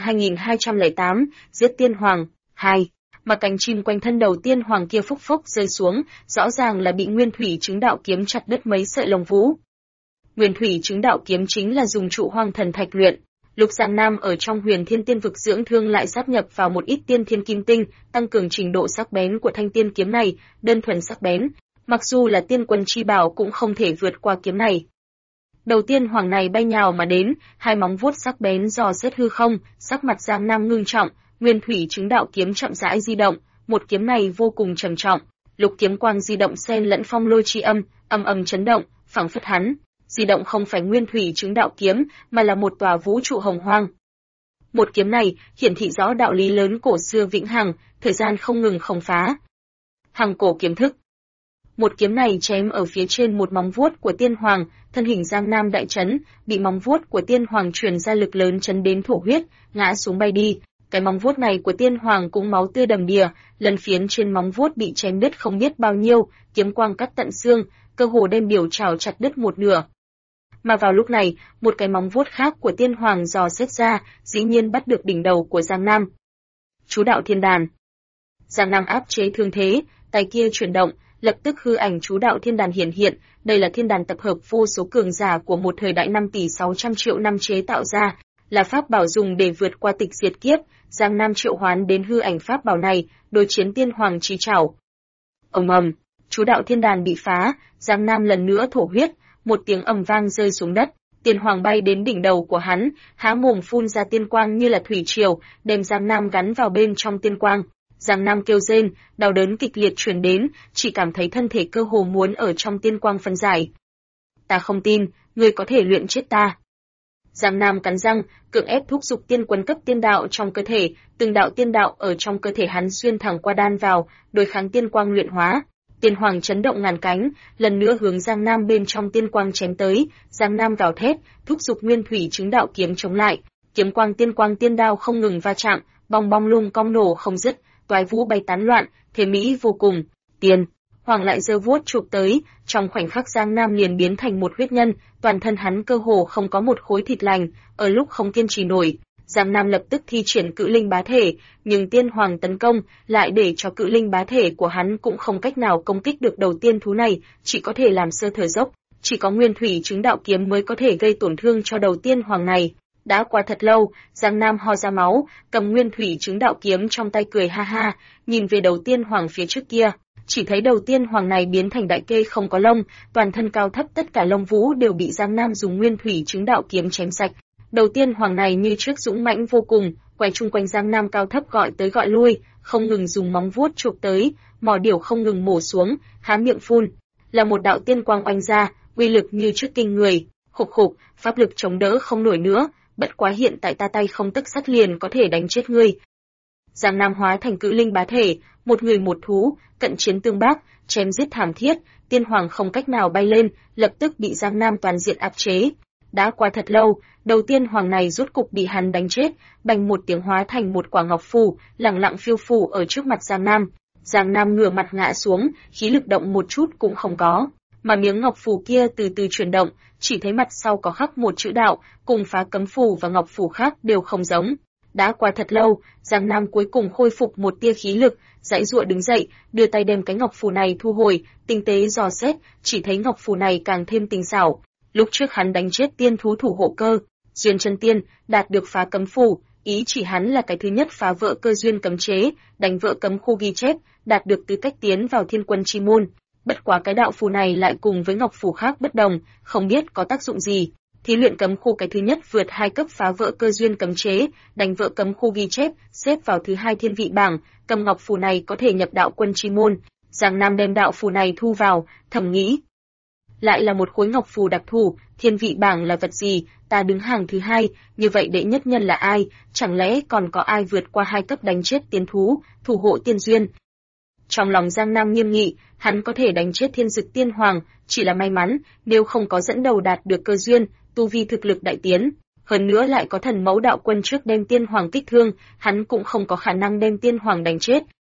2208, Giết Tiên Hoàng. 2. Mà cánh chim quanh thân đầu Tiên Hoàng kia phốc phốc rơi xuống, rõ ràng là bị Nguyên Thủy Chứng Đạo Kiếm chặt đứt mấy sợi lông vũ. Nguyên Thủy Chứng Đạo Kiếm chính là dùng trụ hoang thần thạch luyện. Lúc Giang Nam ở trong Huyền Thiên Tiên vực dưỡng thương lại sáp nhập vào một ít tiên thiên kim tinh, tăng cường trình độ sắc bén của thanh tiên kiếm này, đơn thuần sắc bén, mặc dù là tiên quân chi bảo cũng không thể vượt qua kiếm này. Đầu Tiên Hoàng này bay nhào mà đến, hai móng vuốt sắc bén dò xét hư không, sắc mặt Giang Nam ngưng trọng, Nguyên Thủy Chứng Đạo Kiếm chậm rãi di động, một kiếm này vô cùng trầm trọng, lục kiếm quang di động xen lẫn phong lôi chi âm, âm ầm chấn động, phảng phất hắn di động không phải Nguyên Thủy Chứng Đạo Kiếm, mà là một tòa vũ trụ hồng hoang. Một kiếm này hiển thị rõ đạo lý lớn cổ xưa vĩnh hằng, thời gian không ngừng khống phá. Hằng cổ kiếm thức. Một kiếm này chém ở phía trên một móng vuốt của Tiên Hoàng, thân hình Giang Nam đại chấn, bị móng vuốt của Tiên Hoàng truyền ra lực lớn chấn đến thổ huyết, ngã xuống bay đi. Cái móng vuốt này của Tiên Hoàng cũng máu tươi đầm đìa, lần phiến trên móng vuốt bị chém đứt không biết bao nhiêu, kiếm quang cắt tận xương, cơ hồ đem biểu trảo chặt đứt một nửa. Mà vào lúc này, một cái móng vuốt khác của Tiên Hoàng dò xét ra, dĩ nhiên bắt được đỉnh đầu của Giang Nam. Chú đạo thiên đàn. Giang Nam áp chế thương thế, tay kia chuyển động, lập tức hư ảnh chú đạo thiên đàn hiển hiện, đây là thiên đàn tập hợp vô số cường giả của một thời đại 5 tỷ 600 triệu năm chế tạo ra, là pháp bảo dùng để vượt qua tịch diệt kiếp. Giang Nam triệu hoán đến hư ảnh pháp bảo này, đối chiến Tiên Hoàng chí trảo. Ầm ầm, chú đạo thiên đàn bị phá, Giang Nam lần nữa thổ huyết, một tiếng ầm vang rơi xuống đất, Tiên Hoàng bay đến đỉnh đầu của hắn, há mồm phun ra tiên quang như là thủy triều, đem Giang Nam gắn vào bên trong tiên quang. Giang Nam kêu rên, đau đớn kịch liệt truyền đến, chỉ cảm thấy thân thể cơ hồ muốn ở trong tiên quang phân giải. Ta không tin, ngươi có thể luyện chết ta. Giang Nam cắn răng, cưỡng ép thúc giục tiên quân cấp tiên đạo trong cơ thể, từng đạo tiên đạo ở trong cơ thể hắn xuyên thẳng qua đan vào, đối kháng tiên quang luyện hóa. Tiên Hoàng chấn động ngàn cánh, lần nữa hướng Giang Nam bên trong tiên quang chém tới, Giang Nam gào thét, thúc giục Nguyên Thủy Chứng Đạo Kiếm chống lại, kiếm quang tiên đao không ngừng va chạm, bong bong lung cong nổ không dứt, toái vũ bay tán loạn, thế mỹ vô cùng. Tiên Hoàng lại giơ vuốt chụp tới, trong khoảnh khắc Giang Nam liền biến thành một huyết nhân, toàn thân hắn cơ hồ không có một khối thịt lành, ở lúc không kiên trì nổi, Giang Nam lập tức thi triển Cự Linh Bá Thể, nhưng Tiên Hoàng tấn công lại để cho Cự Linh Bá Thể của hắn cũng không cách nào công kích được đầu tiên thú này, chỉ có thể làm sơ thở dốc, chỉ có Nguyên Thủy Chứng Đạo Kiếm mới có thể gây tổn thương cho đầu Tiên Hoàng này. Đã qua thật lâu, Giang Nam ho ra máu, cầm Nguyên Thủy Chứng Đạo Kiếm trong tay cười ha ha, nhìn về đầu Tiên Hoàng phía trước kia, chỉ thấy đầu Tiên Hoàng này biến thành đại kê không có lông, toàn thân cao thấp tất cả lông vũ đều bị Giang Nam dùng Nguyên Thủy Chứng Đạo Kiếm chém sạch. Đầu Tiên Hoàng này như trước dũng mãnh vô cùng, quay chung quanh Giang Nam cao thấp gọi tới gọi lui, không ngừng dùng móng vuốt chụp tới, mỏ điểu không ngừng mổ xuống, há miệng phun, là một đạo tiên quang oanh ra, uy lực như trước kinh người, khục khục, pháp lực chống đỡ không nổi nữa, bất quá hiện tại ta tay không tức sắt liền có thể đánh chết ngươi. Giang Nam hóa thành Cự Linh Bá Thể, một người một thú, cận chiến tương bác, chém giết thảm thiết, Tiên Hoàng không cách nào bay lên, lập tức bị Giang Nam toàn diện áp chế. Đã qua thật lâu, đầu Tiên Hoàng này rốt cục bị hắn đánh chết, bành một tiếng hóa thành một quả ngọc phù, lẳng lặng phiêu phù ở trước mặt Giang Nam. Giang Nam ngửa mặt ngã xuống, khí lực động một chút cũng không có, mà miếng ngọc phù kia từ từ chuyển động, chỉ thấy mặt sau có khắc một chữ đạo, cùng phá cấm phù và ngọc phù khác đều không giống. Đã qua thật lâu, Giang Nam cuối cùng khôi phục một tia khí lực, giãy giụa đứng dậy, đưa tay đem cái ngọc phù này thu hồi, tinh tế dò xét, chỉ thấy ngọc phù này càng thêm tinh xảo. Lúc trước hắn đánh chết tiên thú thủ hộ cơ, Duyên Chân Tiên, đạt được phá cấm phù, ý chỉ hắn là cái thứ nhất phá vỡ cơ duyên cấm chế, đánh vỡ cấm khu ghi chép, đạt được tư cách tiến vào Thiên Quân chi môn. Bất quá cái đạo phù này lại cùng với ngọc phù khác bất đồng, không biết có tác dụng gì. Thí luyện cấm khu cái thứ nhất vượt 2 cấp phá vỡ cơ duyên cấm chế, đánh vỡ cấm khu ghi chép, xếp vào thứ 2 thiên vị bảng, cầm ngọc phù này có thể nhập đạo quân chi môn. Giang Nam đem đạo phù này thu vào, thầm nghĩ, lại là một khối ngọc phù đặc thù, thiên vị bảng là vật gì, ta đứng hàng thứ 2, như vậy đệ nhất nhân là ai, chẳng lẽ còn có ai vượt qua 2 cấp đánh chết tiên thú, thủ hộ tiên duyên. Trong lòng Giang Nam nghiêm nghị, hắn có thể đánh chết Thiên Dực Tiên Hoàng, chỉ là may mắn, nếu không có dẫn đầu đạt được cơ duyên, tu vi thực lực đại tiến, hơn nữa lại có thần mẫu đạo quân trước đem Tiên Hoàng kích thương, hắn cũng không có khả năng đem Tiên Hoàng đánh chết.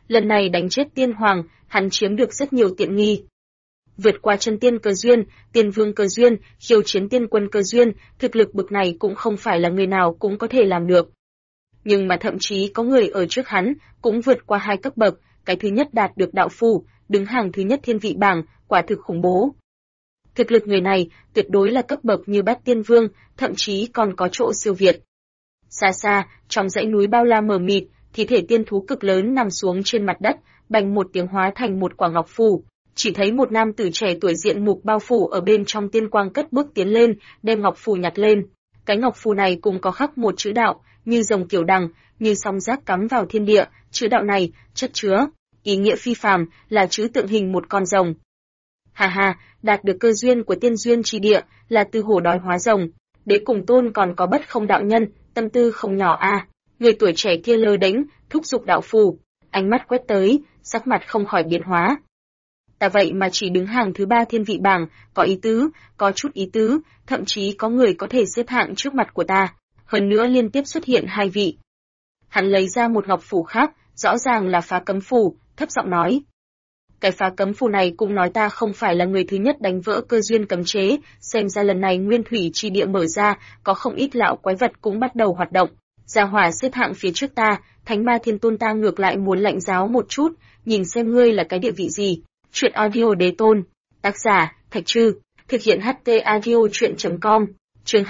Lần này đánh chết tiên hoàng, hắn chiếm được rất nhiều tiện nghi. Vượt qua chân tiên cơ duyên, tiên vương cơ duyên, khiêu chiến tiên quân cơ duyên, thực lực bực này cũng không phải là người nào cũng có thể làm được. Nhưng mà thậm chí có người ở trước hắn, cũng vượt qua 2 cấp bậc, cái thứ nhất đạt được đạo phù, đứng hàng thứ nhất thiên vị bảng, quả thực khủng bố. Thực lực người này tuyệt đối là cấp bậc như Bát Tiên Vương, thậm chí còn có chỗ siêu việt. Xa xa, trong dãy núi bao la mờ mịt, thi thể tiên thú cực lớn nằm xuống trên mặt đất, bành một tiếng hóa thành một quả ngọc phù. Chỉ thấy một nam tử trẻ tuổi diện mục bao phủ ở bên trong tiên quang cất bước tiến lên, đem ngọc phù nhặt lên. Cái ngọc phù này cũng có khắc một chữ đạo, như rồng kiểu đằng, như song giác cắm vào thiên địa, chữ đạo này chất chứa ý nghĩa phi phàm, là chữ tượng hình một con rồng. Hà hà, đạt được cơ duyên của tiên duyên chi địa, là từ hổ đói hóa rồng. Đế cùng tôn còn có bất không đạo nhân, tâm tư không nhỏ a. Người tuổi trẻ kia lơ đánh, thúc giục đạo phù, ánh mắt quét tới, sắc mặt không khỏi biến hóa. Ta vậy mà chỉ đứng hàng thứ 3 thiên vị bảng, có ý tứ, có chút ý tứ, thậm chí có người có thể xếp hạng trước mặt của ta. Hơn nữa liên tiếp xuất hiện 2 vị. Hắn lấy ra một ngọc phù khác, rõ ràng là phá cấm phù, thấp giọng nói. Cái phá cấm phù này cũng nói ta không phải là người thứ nhất đánh vỡ cơ duyên cấm chế, xem ra lần này nguyên thủy chi địa mở ra, có không ít lão quái vật cũng bắt đầu hoạt động. Gia hỏa xếp hạng phía trước ta, Thánh Ma Thiên Tôn ta ngược lại muốn lạnh giáo một chút, nhìn xem ngươi là cái địa vị gì. Chuyện audio đế tôn, tác giả, Thạch Trư, thực hiện HT audio chuyện.com, chương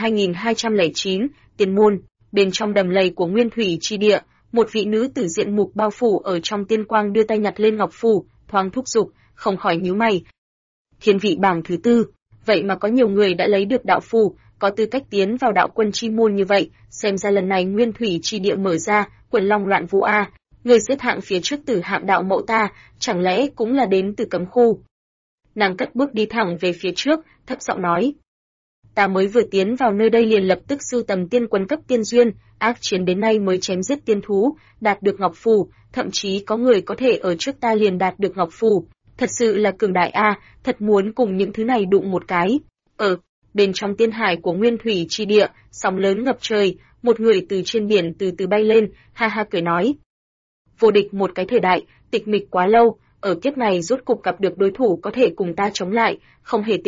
2209, Tiền môn, bên trong đầm lầy của nguyên thủy chi địa, một vị nữ tử diện mục bao phủ ở trong tiên quang đưa tay nhặt lên ngọc phù, thoáng thúc giục, không khỏi nhíu mày. Thiên vị bảng thứ 4, vậy mà có nhiều người đã lấy được đạo phù, có tư cách tiến vào đạo quân chi môn như vậy, xem ra lần này nguyên thủy chi địa mở ra, quần long loạn vũ a. Người xếp hạng phía trước Tử Hạm đạo mẫu ta, chẳng lẽ cũng là đến từ cấm khu? Nàng cất bước đi thẳng về phía trước, thấp giọng nói. Ta mới vừa tiến vào nơi đây liền lập tức sưu tầm tiên quân cấp tiên duyên, ác chiến đến nay mới chém giết tiên thú, đạt được ngọc phù, thậm chí có người có thể ở trước ta liền đạt được ngọc phù. Thật sự là cường đại a, thật muốn cùng những thứ này đụng một cái. Bên trong tiên hải của nguyên thủy chi địa, sóng lớn ngập trời, một người từ trên biển từ từ bay lên, ha ha cười nói. Vô địch một cái thời đại, tịch mịch quá lâu, ở kiếp này rốt cục gặp được đối thủ có thể cùng ta chống lại, không hề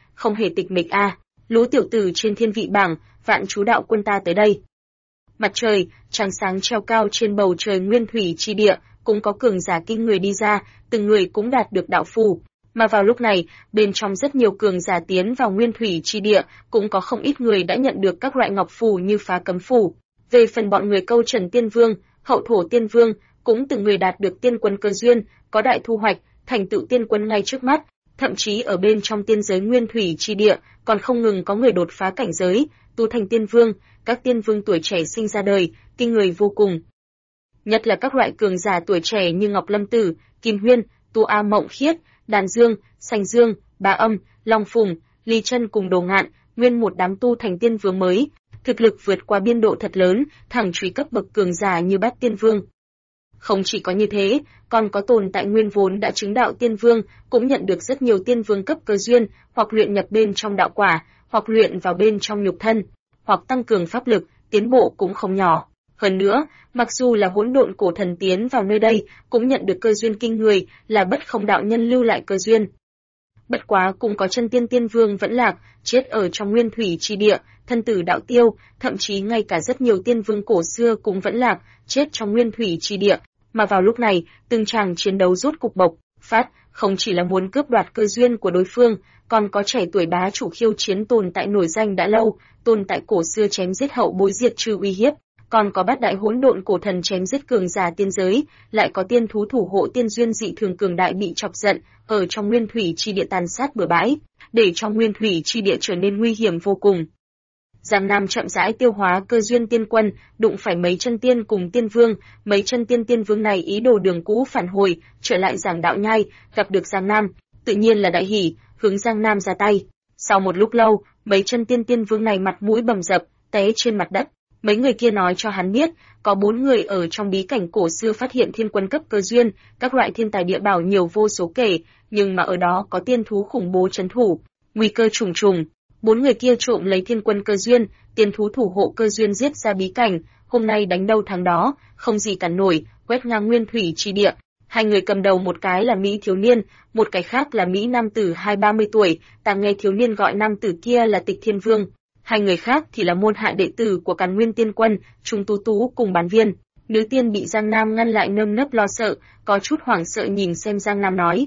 tịch mịch a. Lũ tiểu tử trên thiên vị bảng, vạn chú đạo quân ta tới đây. Mặt trời, trăng sáng treo cao trên bầu trời nguyên thủy chi địa, cũng có cường giả kinh người đi ra, từng người cũng đạt được đạo phù. Mà vào lúc này, bên trong rất nhiều cường giả tiến vào nguyên thủy chi địa, cũng có không ít người đã nhận được các loại ngọc phù như phá cấm phù. Về phần bọn người câu trần tiên vương, hậu thổ tiên vương, cũng từng người đạt được tiên quân cơ duyên, có đại thu hoạch, thành tựu tiên quân ngay trước mắt. Thậm chí ở bên trong tiên giới nguyên thủy chi địa, còn không ngừng có người đột phá cảnh giới, tu thành tiên vương, các tiên vương tuổi trẻ sinh ra đời, kinh người vô cùng. Nhất là các loại cường giả tuổi trẻ như Ngọc Lâm Tử, Kim Huyên, Tu A Mộng Khiết, Đàn Dương, Sành Dương, Bá Âm, Long Phùng, Ly Chân cùng Đồ Ngạn, nguyên một đám tu thành tiên vương mới, thực lực vượt qua biên độ thật lớn, thẳng truy cấp bậc cường giả như Bát Tiên Vương. Không chỉ có như thế, còn có tồn tại nguyên vốn đã chứng đạo tiên vương, cũng nhận được rất nhiều tiên vương cấp cơ duyên, hoặc luyện nhập bên trong đạo quả, hoặc luyện vào bên trong nhục thân, hoặc tăng cường pháp lực, tiến bộ cũng không nhỏ. Hơn nữa, mặc dù là hỗn độn cổ thần tiến vào nơi đây, cũng nhận được cơ duyên kinh người, là bất không đạo nhân lưu lại cơ duyên. Bất quá cũng có chân tiên tiên vương vẫn lạc, chết ở trong nguyên thủy chi địa, thân tử đạo tiêu, thậm chí ngay cả rất nhiều tiên vương cổ xưa cũng vẫn lạc, chết trong nguyên thủy chi địa. Mà vào lúc này, từng tràng chiến đấu rốt cục bộc phát, không chỉ là muốn cướp đoạt cơ duyên của đối phương, còn có trẻ tuổi bá chủ khiêu chiến tồn tại nổi danh đã lâu, tồn tại cổ xưa chém giết hậu bối diệt trừ uy hiếp, còn có bát đại hỗn độn cổ thần chém giết cường giả tiên giới, lại có tiên thú thủ hộ tiên duyên dị thường cường đại bị chọc giận, ở trong nguyên thủy chi địa tàn sát bừa bãi, để trong nguyên thủy chi địa trở nên nguy hiểm vô cùng. Giang Nam chậm rãi tiêu hóa cơ duyên tiên quân, đụng phải mấy chân tiên cùng tiên vương, mấy chân tiên vương này ý đồ đường cũ phản hồi, trở lại giảng đạo nhai, gặp được Giang Nam, tự nhiên là đại hỉ, hướng Giang Nam ra tay. Sau một lúc lâu, mấy chân tiên vương này mặt mũi bầm dập, té trên mặt đất. Mấy người kia nói cho hắn biết, có 4 người ở trong bí cảnh cổ xưa phát hiện thiên quân cấp cơ duyên, các loại thiên tài địa bảo nhiều vô số kể, nhưng mà ở đó có tiên thú khủng bố trấn thủ, nguy cơ trùng trùng. 4 người kia trộm lấy thiên quân cơ duyên, tiên thú thủ hộ cơ duyên giết ra bí cảnh, hôm nay đánh đâu thắng đó, không gì cản nổi, quét ngang nguyên thủy chi địa. Hai người cầm đầu một cái là Mỹ thiếu niên, một cái khác là Mỹ nam tử 20-30 tuổi, ta nghe thiếu niên gọi nam tử kia là Tịch Thiên Vương. Hai người khác thì là môn hạ đệ tử của Càn Nguyên Tiên Quân, Trung Tú Tú cùng Bán Viên. Nữ tiên bị Giang Nam ngăn lại nơm nớp lo sợ, có chút hoảng sợ nhìn xem Giang Nam nói.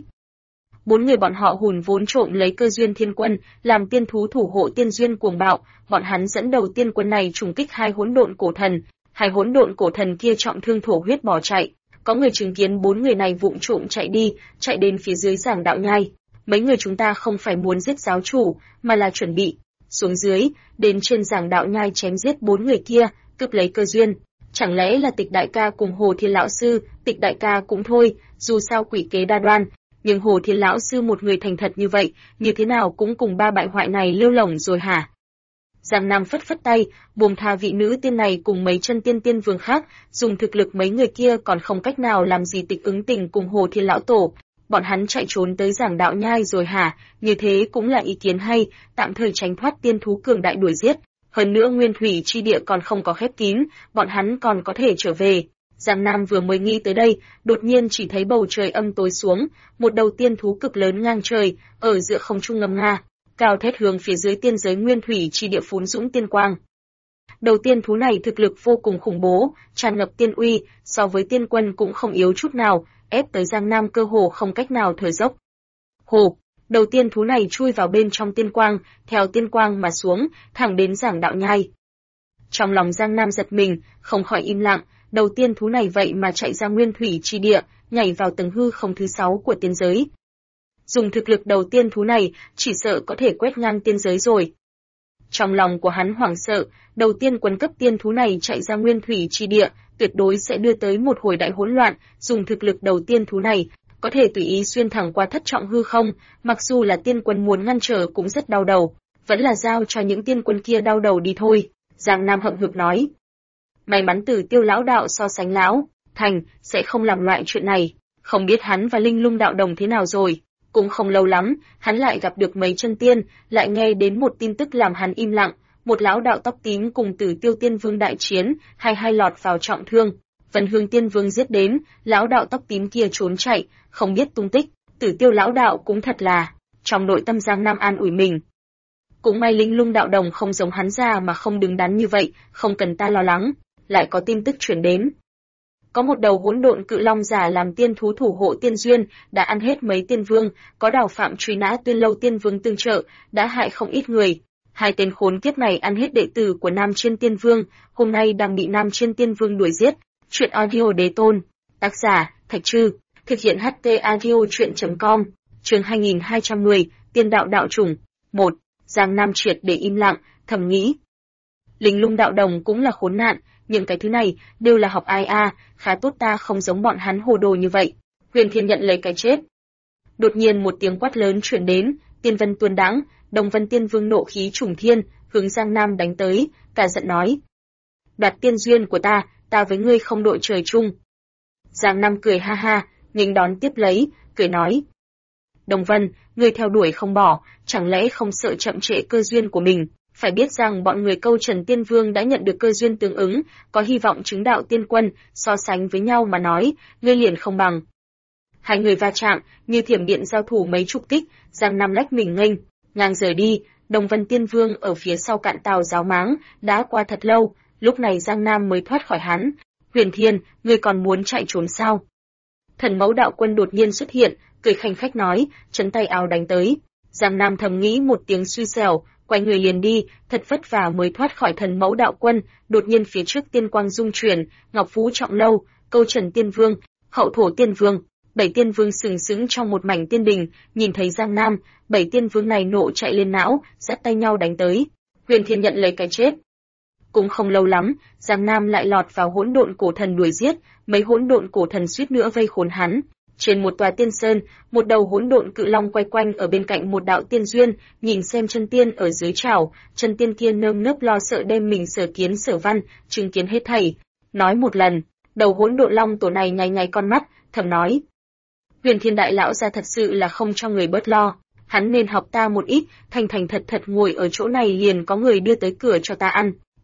Bốn người bọn họ hùn vốn trộm lấy cơ duyên thiên quân, làm tiên thú thủ hộ tiên duyên cuồng bạo, bọn hắn dẫn đầu tiên quân này trùng kích hai hỗn độn cổ thần, hai hỗn độn cổ thần kia trọng thương thổ huyết bỏ chạy. Có người chứng kiến bốn người này vụng trộm chạy đi, chạy đến phía dưới giảng đạo nhai. Mấy người chúng ta không phải muốn giết giáo chủ, mà là chuẩn bị xuống dưới, đến trên giảng đạo nhai chém giết bốn người kia, cướp lấy cơ duyên. Chẳng lẽ là Tịch đại ca cùng Hồ Thiên lão sư? Tịch đại ca cũng thôi, dù sao quỷ kế đa đoan, nhưng Hồ Thiên lão sư một người thành thật như vậy, như thế nào cũng cùng ba bại hoại này lưu lỏng rồi hả? Giang Nam phất phất tay, buông tha vị nữ tiên này cùng mấy chân tiên tiên vương khác, dùng thực lực mấy người kia còn không cách nào làm gì Tịch ứng tình cùng Hồ Thiên lão tổ. Bọn hắn chạy trốn tới giảng đạo nhai rồi hả? Như thế cũng là ý kiến hay, tạm thời tránh thoát tiên thú cường đại đuổi giết. Hơn nữa nguyên thủy chi địa còn không có khép kín, bọn hắn còn có thể trở về. Giang Nam vừa mới nghĩ tới đây, đột nhiên chỉ thấy bầu trời âm tối xuống, một đầu tiên thú cực lớn ngang trời, ở giữa không trung ngâm nga, cao thét hướng phía dưới tiên giới nguyên thủy chi địa phún dũng tiên quang. Đầu tiên thú này thực lực vô cùng khủng bố, tràn ngập tiên uy, so với tiên quân cũng không yếu chút nào, ép tới Giang Nam cơ hồ không cách nào thở dốc. Hồ, đầu tiên thú này chui vào bên trong tiên quang, theo tiên quang mà xuống, thẳng đến giảng đạo nhai. Trong lòng Giang Nam giật mình, không khỏi im lặng, đầu tiên thú này vậy mà chạy ra nguyên thủy chi địa, nhảy vào tầng hư không thứ 6 của tiên giới. Dùng thực lực đầu tiên thú này, chỉ sợ có thể quét ngang tiên giới rồi. Trong lòng của hắn hoảng sợ, đầu tiên quân cấp tiên thú này chạy ra nguyên thủy chi địa, tuyệt đối sẽ đưa tới một hồi đại hỗn loạn, dùng thực lực đầu tiên thú này, có thể tùy ý xuyên thẳng qua thất trọng hư không, mặc dù là tiên quân muốn ngăn trở cũng rất đau đầu, vẫn là giao cho những tiên quân kia đau đầu đi thôi, Giang Nam hậm hực nói. May mắn Tử Tiêu lão đạo so sánh lão Thành sẽ không làm loại chuyện này, không biết hắn và Linh Lung đạo đồng thế nào rồi. Cũng không lâu lắm, hắn lại gặp được mấy chân tiên, lại nghe đến một tin tức làm hắn im lặng, một lão đạo tóc tím cùng Tử Tiêu Tiên Vương đại chiến, hai lọt vào trọng thương. Vân Hương Tiên Vương giết đến, lão đạo tóc tím kia trốn chạy, không biết tung tích, Tử Tiêu lão đạo cũng thật là, trong nội tâm Giang Nam an ủi mình. Cũng may Linh Lung đạo đồng không giống hắn ra mà không đứng đắn như vậy, không cần ta lo lắng. Lại có tin tức chuyển đến. Có một đầu hỗn độn cự long giả làm tiên thú thủ hộ tiên duyên, đã ăn hết mấy tiên vương, có đào phạm truy nã Tuyên Lâu Tiên Vương tương trợ, đã hại không ít người. Hai tên khốn kiếp này ăn hết đệ tử của Nam Chiên Tiên Vương, hôm nay đang bị Nam Chiên Tiên Vương đuổi giết. Chuyện audio đế tôn. Tác giả, Thạch Trư. Thực hiện HT audio chuyện.com. Chương 2210, Tiên đạo đạo chủng. 1. Giang Nam triệt để im lặng, thầm nghĩ. Linh Lung đạo đồng cũng là khốn nạn, những cái thứ này đều là học ai a, khá tốt ta không giống bọn hắn hồ đồ như vậy. Huyền Thiên nhận lấy cái chết. Đột nhiên một tiếng quát lớn truyền đến, tiên vân tuôn đãng, Đông Vân Tiên Vương nộ khí trùng thiên, hướng Giang Nam đánh tới, cả giận nói: "Đoạt tiên duyên của ta với ngươi không đội trời chung." Giang Nam cười ha ha, nghênh đón tiếp lấy, cười nói: "Đông Vân, ngươi theo đuổi không bỏ, chẳng lẽ không sợ chậm trễ cơ duyên của mình? Phải biết rằng bọn người Câu Trần Tiên Vương đã nhận được cơ duyên tương ứng, có hy vọng chứng đạo tiên quân, so sánh với nhau mà nói, ngươi liền không bằng." Hai người va chạm, như thiểm điện giao thủ mấy chục kích, Giang Nam lách mình nghênh, ngang rời đi. Đông Vân Tiên Vương ở phía sau cạn tàu giáo máng, đã qua thật lâu, lúc này Giang Nam mới thoát khỏi hắn. "Huyền Thiên, ngươi còn muốn chạy trốn sao?" Thần Mẫu Đạo Quân đột nhiên xuất hiện, cười khanh khách nói, chấn tay áo đánh tới. Giang Nam thầm nghĩ một tiếng xui xẻo, quay người liền đi, thật vất vả mới thoát khỏi Thần Mẫu Đạo Quân. Đột nhiên phía trước tiên quang dung chuyển, Ngọc Phú Trọng Lâu, Câu Trần Tiên Vương, Hậu Thổ Tiên Vương, 7 tiên vương sừng sững trong một mảnh tiên đình, nhìn thấy Giang Nam, 7 tiên vương này nộ chạy lên não, dắt tay nhau đánh tới. Huyền Thiên nhận lấy cái chết. Cũng không lâu lắm, Giang Nam lại lọt vào hỗn độn cổ thần đuổi giết, mấy hỗn độn cổ thần suýt nữa vây khốn hắn. Trên một tòa tiên sơn, một đầu hỗn độn cự long quay quanh ở bên cạnh một đạo tiên duyên, nhìn xem chân tiên ở dưới chảo, chân tiên kia nơm nớp lo sợ đem mình sở kiến sở văn, chứng kiến hết thảy. Nói một lần, đầu hỗn độn long tổ này nháy nháy con mắt, thầm nói: Huyền Thiên đại lão gia thật sự là không cho người bớt lo, hắn nên học ta một ít, thành thật thật ngồi ở chỗ này liền có người đưa tới cửa cho ta ăn.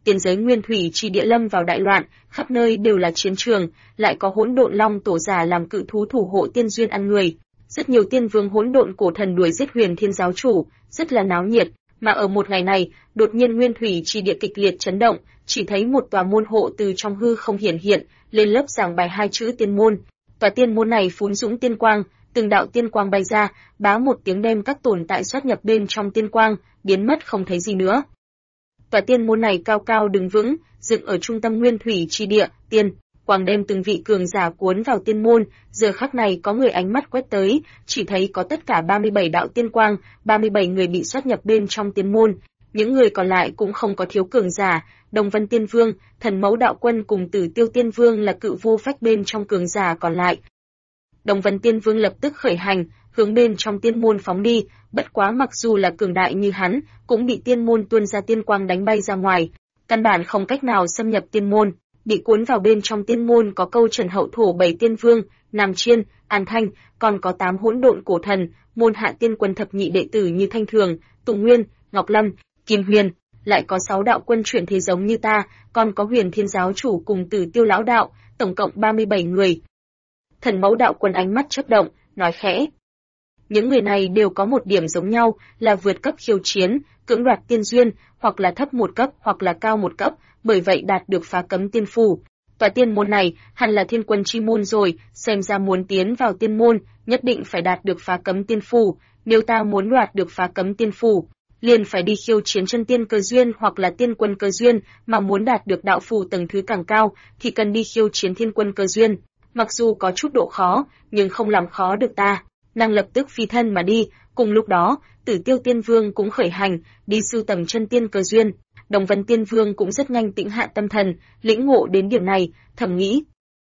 tiên giới nguyên thủy chi địa lâm vào đại loạn, khắp nơi đều là chiến trường, lại có hỗn độn long tổ giả làm cự thú thủ hộ tiên duyên ăn người. Rất nhiều tiên vương hỗn độn cổ thần đuổi giết Huyền Thiên giáo chủ, rất là náo nhiệt, mà ở một ngày này, đột nhiên nguyên thủy chi địa kịch liệt chấn động, chỉ thấy một tòa môn hộ từ trong hư không hiển hiện, lên lớp giảng bài hai chữ tiên môn. Tòa tiên môn này phún dũng tiên quang, từng đạo tiên quang bay ra, bá một tiếng đem các tồn tại xuất nhập bên trong tiên quang, biến mất không thấy gì nữa. Tòa tiên môn này cao cao đứng vững, dựng ở trung tâm nguyên thủy chi địa, tiên quang đem từng vị cường giả cuốn vào tiên môn, giờ khắc này có người ánh mắt quét tới, chỉ thấy có tất cả 37 đạo tiên quang, 37 người bị xuất nhập bên trong tiên môn, những người còn lại cũng không có thiếu cường giả, Đồng Vân Tiên Vương, Thần Mẫu Đạo Quân cùng Tử Tiêu Tiên Vương là cự vô phách bên trong cường giả còn lại. Đồng Vân Tiên Vương lập tức khởi hành, hướng bên trong tiên môn phóng đi, bất quá mặc dù là cường đại như hắn, cũng bị tiên môn tuôn ra tiên quang đánh bay ra ngoài, căn bản không cách nào xâm nhập tiên môn. Bị cuốn vào bên trong tiên môn có Câu Trần Hậu Thổ 7 tiên vương, Nam Chiên, An Thanh, còn có 8 hỗn độn cổ thần, môn hạ tiên quân thập nhị đệ tử như Thanh Thường, Tùng Nguyên, Ngọc Lâm, Kim Huyền, lại có 6 đạo quân chuyển thế giống như ta, còn có Huyền Thiên giáo chủ cùng Tử Tiêu lão đạo, tổng cộng 37 người. Thần Mẫu Đạo Quân ánh mắt chớp động, nói khẽ: những người này đều có một điểm giống nhau, là vượt cấp khiêu chiến, cưỡng đoạt tiên duyên, hoặc là thấp một cấp hoặc là cao một cấp, bởi vậy đạt được phá cấm tiên phù. Tòa tiên môn này hẳn là thiên quân chi môn rồi, xem ra muốn tiến vào tiên môn, nhất định phải đạt được phá cấm tiên phù, nếu ta muốn đoạt được phá cấm tiên phù, liền phải đi khiêu chiến chân tiên cơ duyên hoặc là tiên quân cơ duyên, mà muốn đạt được đạo phù tầng thứ càng cao thì cần đi khiêu chiến thiên quân cơ duyên. Mặc dù có chút độ khó, nhưng không làm khó được ta. Nàng lập tức phi thân mà đi, cùng lúc đó, Tử Tiêu Tiên Vương cũng khởi hành, đi sưu tầm chân tiên cơ duyên. Đồng Vân Tiên Vương cũng rất nhanh tĩnh hạ tâm thần, lĩnh ngộ đến điểm này, thầm nghĩ: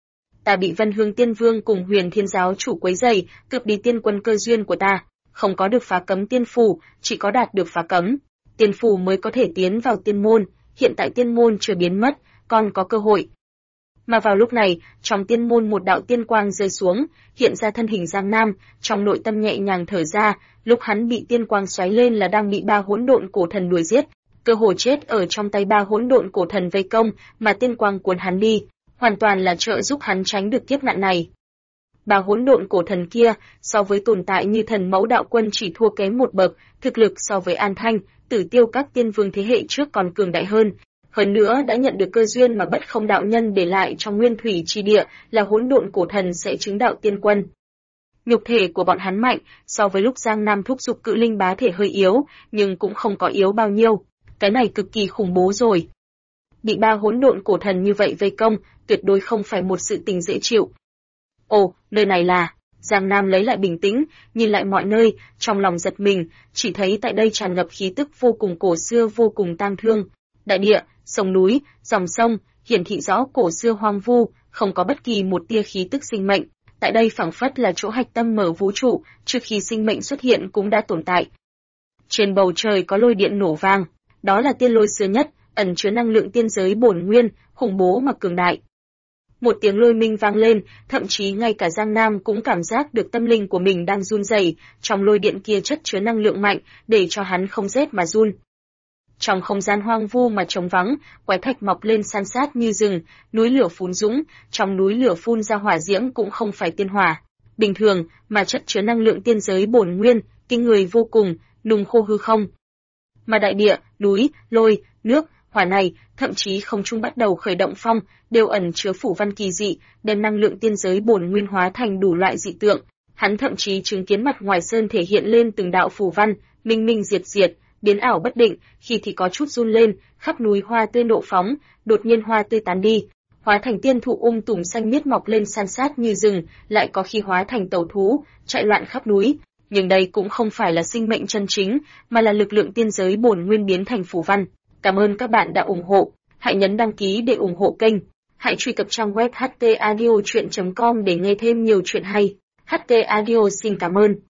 ta bị Vân Hương Tiên Vương cùng Huyền Thiên giáo chủ quấy rầy, cướp đi tiên quân cơ duyên của ta, không có được phá cấm tiên phù, chỉ có đạt được phá cấm tiên phù mới có thể tiến vào tiên môn, hiện tại tiên môn chưa biến mất, còn có cơ hội. Mà vào lúc này, trong tiên môn một đạo tiên quang rơi xuống, hiện ra thân hình Giang Nam, trong nội tâm nhẹ nhàng thở ra, lúc hắn bị tiên quang xoáy lên là đang bị 3 hỗn độn cổ thần đuổi giết, cơ hồ chết ở trong tay 3 hỗn độn cổ thần vây công, mà tiên quang cuốn hắn đi, hoàn toàn là trợ giúp hắn tránh được kiếp nạn này. 3 hỗn độn cổ thần kia, so với tồn tại như Thần Mẫu Đạo Quân chỉ thua kém một bậc, thực lực so với An Thanh, Tử Tiêu các tiên vương thế hệ trước còn cường đại hơn. Hơn nữa đã nhận được cơ duyên mà Bất Không đạo nhân để lại trong nguyên thủy chi địa, là hỗn độn cổ thần sẽ chứng đạo tiên quân. Nhục thể của bọn hắn mạnh, so với lúc Giang Nam thúc giục cự linh bá thể hơi yếu, nhưng cũng không có yếu bao nhiêu. Cái này cực kỳ khủng bố rồi. Bị 3 hỗn độn cổ thần như vậy vây công, tuyệt đối không phải một sự tình dễ chịu. Ồ, nơi này là... Giang Nam lấy lại bình tĩnh, nhìn lại mọi nơi, trong lòng giật mình, chỉ thấy tại đây tràn ngập khí tức vô cùng cổ xưa, vô cùng tang thương. Đại địa, sông núi, dòng sông, hiển thị rõ cổ xưa hoang vu, không có bất kỳ một tia khí tức sinh mệnh. Tại đây phảng phất là chỗ hạch tâm mở vũ trụ, trước khi sinh mệnh xuất hiện cũng đã tồn tại. Trên bầu trời có lôi điện nổ vang, đó là tiên lôi xưa nhất, ẩn chứa năng lượng tiên giới bổn nguyên, khủng bố mà cường đại. Một tiếng lôi minh vang lên, thậm chí ngay cả Giang Nam cũng cảm giác được tâm linh của mình đang run rẩy, trong lôi điện kia chất chứa năng lượng mạnh, để cho hắn không rét mà run. Trong không gian hoang vu mà trống vắng, quái thạch mọc lên san sát như rừng, núi lửa phun dũng, trong núi lửa phun ra hỏa diễm cũng không phải tiên hỏa bình thường, mà chất chứa năng lượng tiên giới bổn nguyên, kinh người vô cùng, nung khô hư không. Mà đại địa, núi, lôi, nước, hỏa này, thậm chí không trung bắt đầu khởi động phong, đều ẩn chứa phủ văn kỳ dị, đem năng lượng tiên giới bổn nguyên hóa thành đủ loại dị tượng. Hắn thậm chí chứng kiến mặt ngoài sơn thể hiện lên từng đạo phủ văn, minh minh diệt diệt, biến ảo bất định, khi thì có chút run lên, khắp núi hoa tươi nộ phóng, đột nhiên hoa tươi tán đi, hóa thành tiên thụ tùm xanh miết mọc lên san sát như rừng, lại có khi hóa thành tẩu thú, chạy loạn khắp núi. Nhưng đây cũng không phải là sinh mệnh chân chính, mà là lực lượng tiên giới bổn nguyên biến thành phủ văn. Cảm ơn các bạn đã ủng hộ, hãy nhấn đăng ký để ủng hộ kênh. Hãy truy cập trang web htaudio.com để nghe thêm nhiều chuyện hay. HT Audio xin cảm ơn.